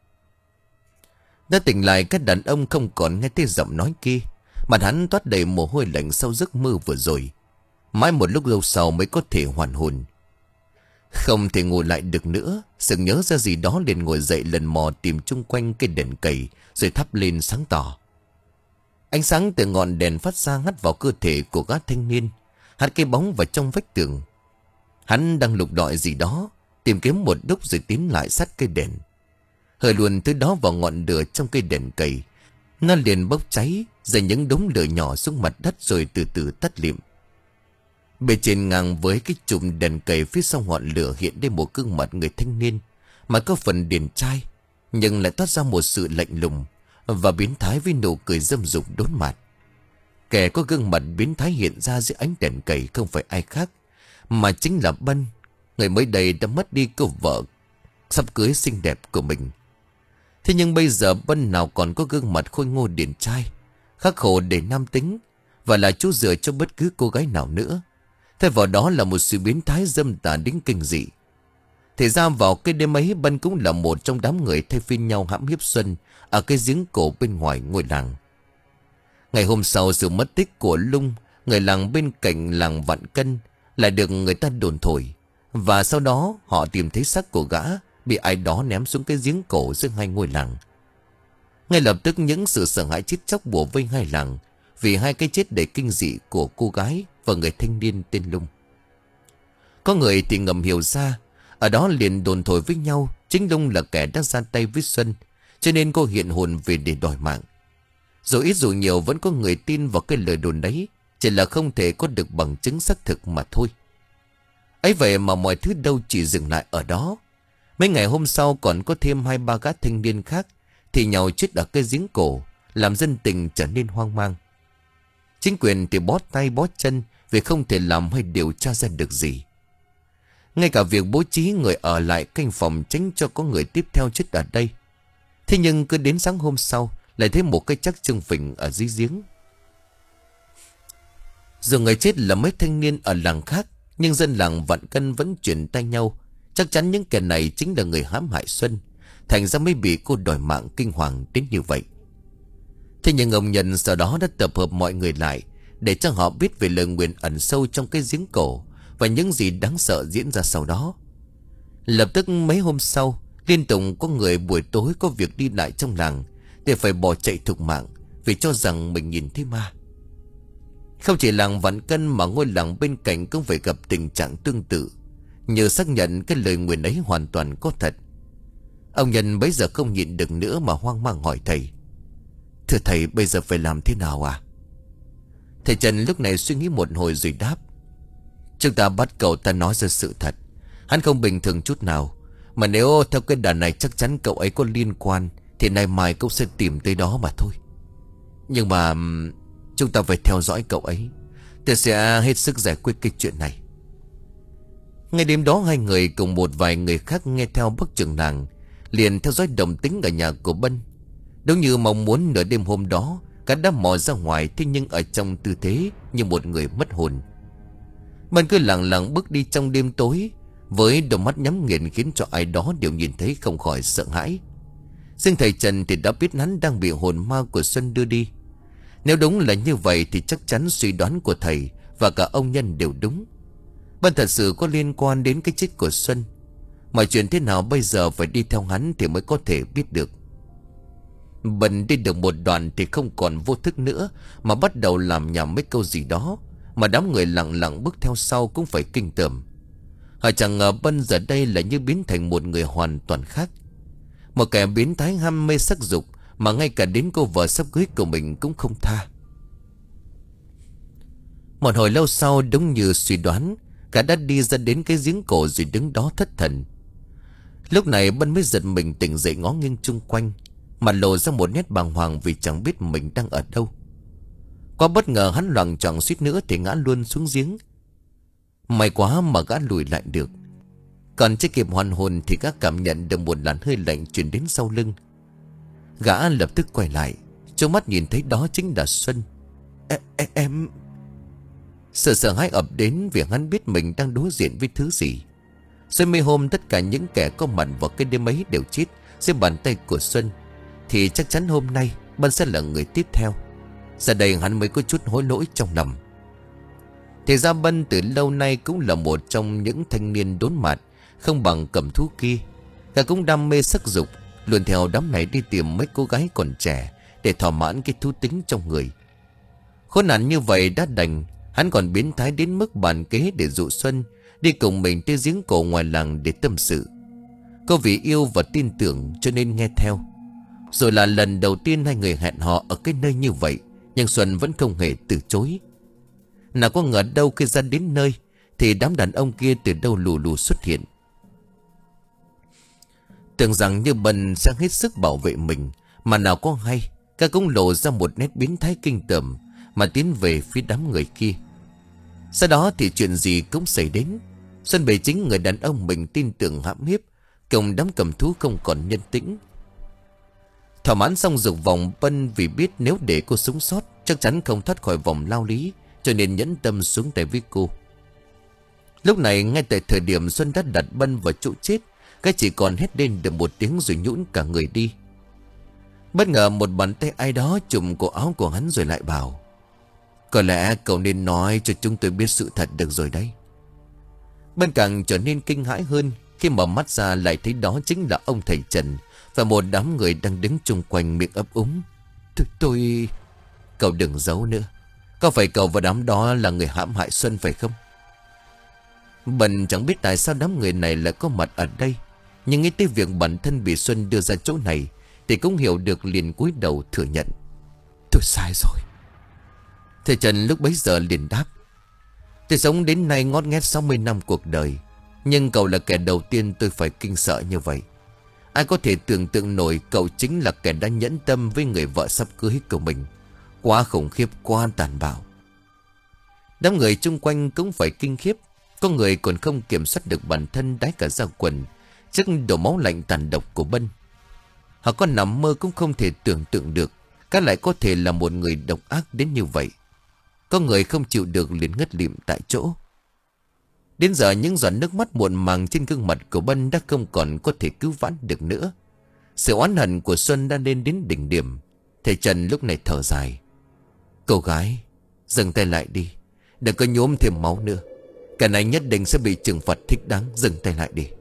Đã tỉnh lại, các đàn ông không còn nghe thấy giọng nói kia. Mặt hắn toát đầy mồ hôi lạnh sau giấc mơ vừa rồi. Mãi một lúc lâu sau mới có thể hoàn hồn. Không thể ngồi lại được nữa, sực nhớ ra gì đó liền ngồi dậy lần mò tìm chung quanh cái đèn cầy rồi thắp lên sáng tỏ. Ánh sáng từ ngọn đèn phát ra hắt vào cơ thể của gã thanh niên, hắt cái bóng vào trong vách tường. Hắn đang lục lọi gì đó, tìm kiếm một lúc rồi tiến lại sát cây đèn. Hơi luồn thứ đó vào ngọn lửa trong cây đèn cầy, nó liền bốc cháy rồi những đống lửa nhỏ xuống mặt đất rồi từ từ tắt lịm. Bề trên ngang với cái chùm đèn cầy phía sau ngọn lửa hiện lên một gương mặt người thanh niên, mà có phần điển trai nhưng lại toát ra một sự lạnh lùng và biến thái với nụ cười dâm dục đốn mặt. Kẻ có gương mặt biến thái hiện ra dưới ánh đèn cầy không phải ai khác mà chính là Bân, người mới đây đã mất đi cô vợ sắp cưới xinh đẹp của mình. Thế nhưng bây giờ Bân nào còn có gương mặt khôi ngô điển trai, khắc khổ để nam tính và là chỗ dựa cho bất cứ cô gái nào nữa. Thay vào đó là một sự biến thái dâm tà đến kinh dị. Thì ra vào cái đêm ấy, Bân cũng là một trong đám người thay phiên nhau hãm hiếp Xuân ở cái giếng cổ bên ngoài ngôi làng. Ngày hôm sau sự mất tích của Lung, người làng bên cạnh làng Vạn Cân, lại được người ta đồn thổi. Và sau đó họ tìm thấy xác của gã bị ai đó ném xuống cái giếng cổ giữa hai ngôi làng. Ngay lập tức những sự sợ hãi chết chóc bủa vây hai làng vì hai cái chết đầy kinh dị của cô gái và người thanh niên tên Lung. Có người thì ngầm hiểu ra, ở đó liền đồn thổi với nhau chính Lung là kẻ đã ra tay với Xuân, cho nên cô hiện hồn về để đòi mạng. Dù ít dù nhiều vẫn có người tin vào cái lời đồn đấy, chỉ là không thể có được bằng chứng xác thực mà thôi. Ấy vậy mà mọi thứ đâu chỉ dừng lại ở đó. Mấy ngày hôm sau còn có thêm hai ba gã thanh niên khác thì nhau chết ở cái giếng cổ, làm dân tình trở nên hoang mang. Chính quyền thì bó tay bó chân vì không thể làm hay điều tra ra được gì. Ngay cả việc bố trí người ở lại canh phòng tránh cho có người tiếp theo chết ở đây. Thế nhưng cứ đến sáng hôm sau lại thấy một cái xác trưng phình ở dưới giếng. Dù người chết là mấy thanh niên ở làng khác, nhưng dân làng Vạn Cân vẫn chuyển tay nhau. Chắc chắn những kẻ này chính là người hãm hại Xuân, thành ra mới bị cô đòi mạng kinh hoàng đến như vậy. Thế nhưng ông Nhân sau đó đã tập hợp mọi người lại để cho họ biết về lời nguyền ẩn sâu trong cái giếng cổ và những gì đáng sợ diễn ra sau đó. Lập tức mấy hôm sau, liên tục có người buổi tối có việc đi lại trong làng để phải bỏ chạy thục mạng vì cho rằng mình nhìn thấy ma. Không chỉ làng Vạn Cân mà ngôi làng bên cạnh cũng phải gặp tình trạng tương tự, nhờ xác nhận cái lời nguyền ấy hoàn toàn có thật. Ông Nhân bấy giờ không nhịn được nữa mà hoang mang hỏi thầy: "Thưa thầy, bây giờ phải làm thế nào à?" Thầy Trần lúc này suy nghĩ một hồi rồi đáp: "Chúng ta bắt cậu ta nói ra sự thật. Hắn không bình thường chút nào, mà nếu theo cái đà này chắc chắn cậu ấy có liên quan, thì nay mai cũng sẽ tìm tới đó mà thôi. Nhưng mà chúng ta phải theo dõi cậu ấy. Tôi sẽ hết sức giải quyết cái chuyện này." Ngay đêm đó, hai người cùng một vài người khác nghe theo bác trưởng làng liền theo dõi động tĩnh ở nhà của Bân. Đúng như mong muốn, nửa đêm hôm đó cả đã mò ra ngoài, thế nhưng ở trong tư thế như một người mất hồn. Bân cứ lặng lặng bước đi trong đêm tối với đôi mắt nhắm nghiền, khiến cho ai đó đều nhìn thấy không khỏi sợ hãi. Riêng thầy Trần thì đã biết hắn đang bị hồn ma của Xuân đưa đi. Nếu đúng là như vậy thì chắc chắn suy đoán của thầy và cả ông Nhân đều đúng. Bân thật sự có liên quan đến cái chết của Xuân. Mọi chuyện thế nào bây giờ phải đi theo hắn thì mới có thể biết được. Bân đi được một đoạn thì không còn vô thức nữa, mà bắt đầu làm nhảm mấy câu gì đó, mà đám người lặng lặng bước theo sau cũng phải kinh tởm. Họ chẳng ngờ Bân giờ đây lại như biến thành một người hoàn toàn khác, một kẻ biến thái ham mê sắc dục, mà ngay cả đến cô vợ sắp cưới của mình cũng không tha. Một hồi lâu sau, đúng như suy đoán, cả đã đi ra đến cái giếng cổ rồi đứng đó thất thần. Lúc này Bân mới giật mình tỉnh dậy, ngó nghiêng chung quanh, mặt lộ ra một nét bàng hoàng vì chẳng biết mình đang ở đâu. Quá bất ngờ, hắn loạng choạng suýt nữa thì ngã luôn xuống giếng. May quá mà gã lùi lại được. Còn chưa kịp hoàn hồn thì gã cảm nhận được một làn hơi lạnh truyền đến sau lưng. Gã lập tức quay lại, trong mắt nhìn thấy đó chính là Xuân. E, e, Em... Sợ sợ hãi ập đến vì hắn biết mình đang đối diện với thứ gì. Rồi mấy hôm tất cả những kẻ có mặt vào cái đêm ấy đều chết dưới bàn tay của Xuân, thì chắc chắn hôm nay Bân sẽ là người tiếp theo. Giờ đây hắn mới có chút hối lỗi trong lòng. Thì ra Bân từ lâu nay cũng là một trong những thanh niên đốn mạt không bằng cầm thú kia. Gã cũng đam mê sắc dục, luôn theo đám này đi tìm mấy cô gái còn trẻ để thỏa mãn cái thú tính trong người. Khốn nạn như vậy đã đành, hắn còn biến thái đến mức bàn kế để dụ Xuân đi cùng mình tới giếng cổ ngoài làng để tâm sự. Cô vì yêu và tin tưởng cho nên nghe theo. Rồi là lần đầu tiên hai người hẹn hò ở cái nơi như vậy, nhưng Xuân vẫn không hề từ chối. Nào có ngờ đâu khi ra đến nơi thì đám đàn ông kia từ đâu lù lù xuất hiện. Tưởng rằng như Bân sẽ hết sức bảo vệ mình, mà nào có hay, các cũng lộ ra một nét biến thái kinh tởm mà tiến về phía đám người kia. Sau đó thì chuyện gì cũng xảy đến. Xuân bị chính người đàn ông mình tin tưởng hãm hiếp, cùng đám cầm thú không còn nhân tĩnh. Thỏa mãn xong dục vọng, Bân vì biết nếu để cô sống sót chắc chắn không thoát khỏi vòng lao lý, cho nên nhẫn tâm xuống tay với cô. Lúc này ngay tại thời điểm Xuân đã đặt Bân vào chỗ chết, cái chỉ còn hét lên được một tiếng rồi nhũn cả người đi. Bất ngờ một bàn tay ai đó chụm cổ áo của hắn rồi lại bảo: "Có lẽ cậu nên nói cho chúng tôi biết sự thật được rồi đấy." Bân càng trở nên kinh hãi hơn khi mở mắt ra lại thấy đó chính là ông thầy Trần và một đám người đang đứng chung quanh miệng ấp úng. Tôi... tôi... Cậu đừng giấu nữa. Có phải cậu và đám đó là người hãm hại Xuân phải không? Bân chẳng biết tại sao đám người này lại có mặt ở đây, nhưng nghĩ tới việc bản thân bị Xuân đưa ra chỗ này thì cũng hiểu được, liền cúi đầu thừa nhận: "Tôi sai rồi." Thầy Trần lúc bấy giờ liền đáp: "Tôi sống đến nay ngót nghét sáu mươi năm cuộc đời, nhưng cậu là kẻ đầu tiên tôi phải kinh sợ như vậy. Ai có thể tưởng tượng nổi cậu chính là kẻ đã nhẫn tâm với người vợ sắp cưới của mình. Quá khủng khiếp, quá tàn bạo." Đám người chung quanh cũng phải kinh khiếp. Có người còn không kiểm soát được bản thân đái cả ra quần trước đổ máu lạnh tàn độc của Bân. Họ có nằm mơ cũng không thể tưởng tượng được các lại có thể là một người độc ác đến như vậy. Có người không chịu được liền ngất lịm tại chỗ. Đến giờ những giọt nước mắt muộn màng trên gương mặt của Bân đã không còn có thể cứu vãn được nữa. Sự oán hận của Xuân đã lên đến đỉnh điểm. Thầy Trần lúc này thở dài: "Cô gái, Dừng tay lại đi, đừng có nhuốm thêm máu nữa. Kẻ này nhất định sẽ bị trừng phạt thích đáng. Dừng tay lại đi.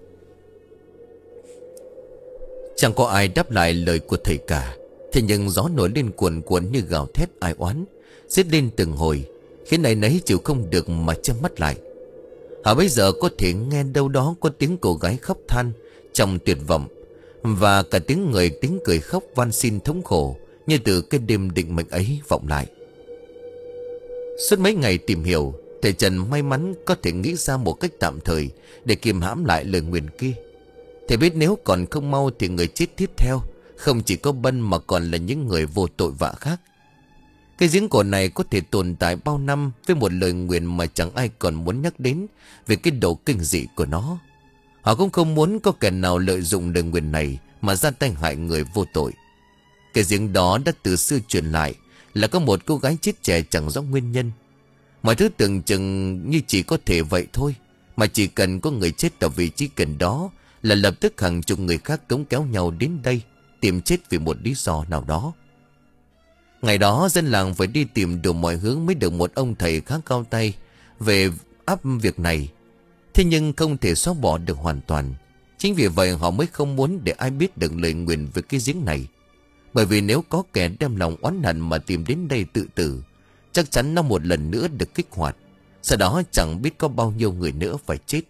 Chẳng có ai đáp lại lời của thầy cả. Thế nhưng gió nổi lên cuồn cuộn như gào thét ai oán, xiết lên từng hồi, khiến này nấy chịu không được mà chớp mắt lại. Họ bây giờ có thể nghe đâu đó có tiếng cô gái khóc than trong tuyệt vọng, và cả tiếng người tiếng cười khóc van xin thống khổ, như từ cái đêm định mệnh ấy vọng lại. Suốt mấy ngày tìm hiểu, thầy Trần may mắn có thể nghĩ ra một cách tạm thời để kiềm hãm lại lời nguyền kia. Thầy biết nếu còn không mau thì người chết tiếp theo không chỉ có Bân mà còn là những người vô tội vạ khác. Cái giếng cổ này có thể tồn tại bao năm với một lời nguyền mà chẳng ai còn muốn nhắc đến về cái độ kinh dị của nó. Họ cũng không muốn có kẻ nào lợi dụng lời nguyền này mà ra tay hại người vô tội. Cái giếng đó đã từ xưa truyền lại là có một cô gái chết trẻ chẳng rõ nguyên nhân. Mọi thứ tưởng chừng như chỉ có thể vậy thôi, mà chỉ cần có người chết ở vị trí gần đó là lập tức hàng chục người khác cống kéo nhau đến đây tìm chết vì một lý do nào đó. Ngày đó dân làng phải đi tìm đủ mọi hướng mới được một ông thầy khá cao tay về áp việc này. Thế nhưng không thể xóa bỏ được hoàn toàn. Chính vì vậy họ mới không muốn để ai biết được lời nguyền về cái giếng này. Bởi vì nếu có kẻ đem lòng oán hận mà tìm đến đây tự tử, chắc chắn nó một lần nữa được kích hoạt. Sau đó chẳng biết có bao nhiêu người nữa phải chết.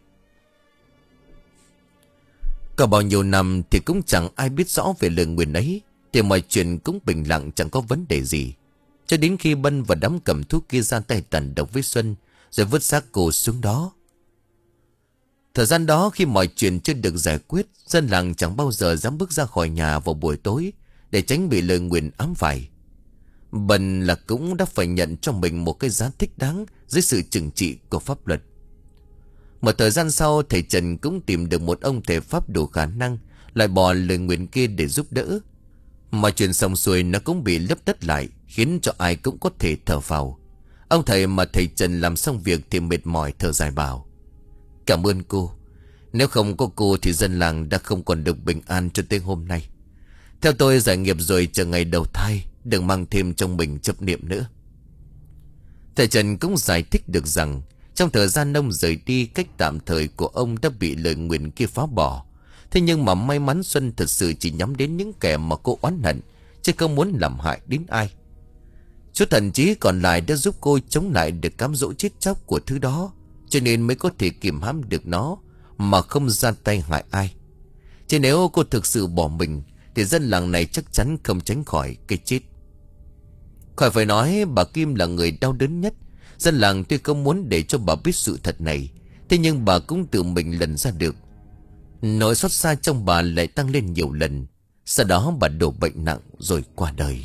Cả bao nhiêu năm thì cũng chẳng ai biết rõ về lời nguyền ấy, thì mọi chuyện cũng bình lặng chẳng có vấn đề gì. Cho đến khi Bân và đám cầm thú kia ra tay tàn độc với Xuân, rồi vứt xác cô xuống đó. Thời gian đó khi mọi chuyện chưa được giải quyết, dân làng chẳng bao giờ dám bước ra khỏi nhà vào buổi tối để tránh bị lời nguyền ám phải. Bân là cũng đã phải nhận cho mình một cái giá thích đáng dưới sự trừng trị của pháp luật. Một thời gian sau, thầy Trần cũng tìm được một ông thầy pháp đủ khả năng loại bỏ lời nguyền kia để giúp đỡ. Mọi chuyện xong xuôi nó cũng bị lấp đất lại, khiến cho ai cũng có thể thở phào. Ông thầy mà thầy Trần làm xong việc thì mệt mỏi thở dài bảo: "Cảm ơn cô. Nếu không có cô thì dân làng đã không còn được bình an cho tới hôm nay. Theo tôi giải nghiệp rồi chờ ngày đầu thai, đừng mang thêm trong mình chấp niệm nữa." Thầy Trần cũng giải thích được rằng trong thời gian ông rời đi, cách tạm thời của ông đã bị lời nguyền kia phá bỏ. Thế nhưng mà may mắn Xuân thật sự chỉ nhắm đến những kẻ mà cô oán hận, chứ không muốn làm hại đến ai. Chút thần trí còn lại đã giúp cô chống lại được cám dỗ chết chóc của thứ đó, cho nên mới có thể kìm hãm được nó mà không ra tay hại ai. Chứ nếu cô thực sự bỏ mình thì dân làng này chắc chắn không tránh khỏi cái chết. Khỏi phải nói, bà Kim là người đau đớn nhất. Dân làng tuy không muốn để cho bà biết sự thật này, thế nhưng bà cũng tự mình lần ra được. Nỗi xót xa trong bà lại tăng lên nhiều lần. Sau đó bà đổ bệnh nặng rồi qua đời.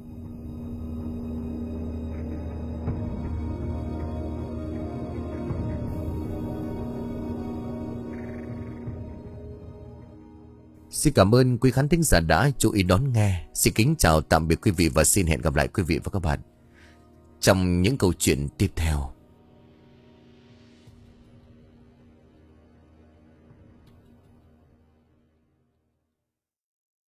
Xin cảm ơn quý khán thính giả đã chú ý đón nghe. Xin kính chào tạm biệt quý vị và xin hẹn gặp lại quý vị và các bạn trong những câu chuyện tiếp theo.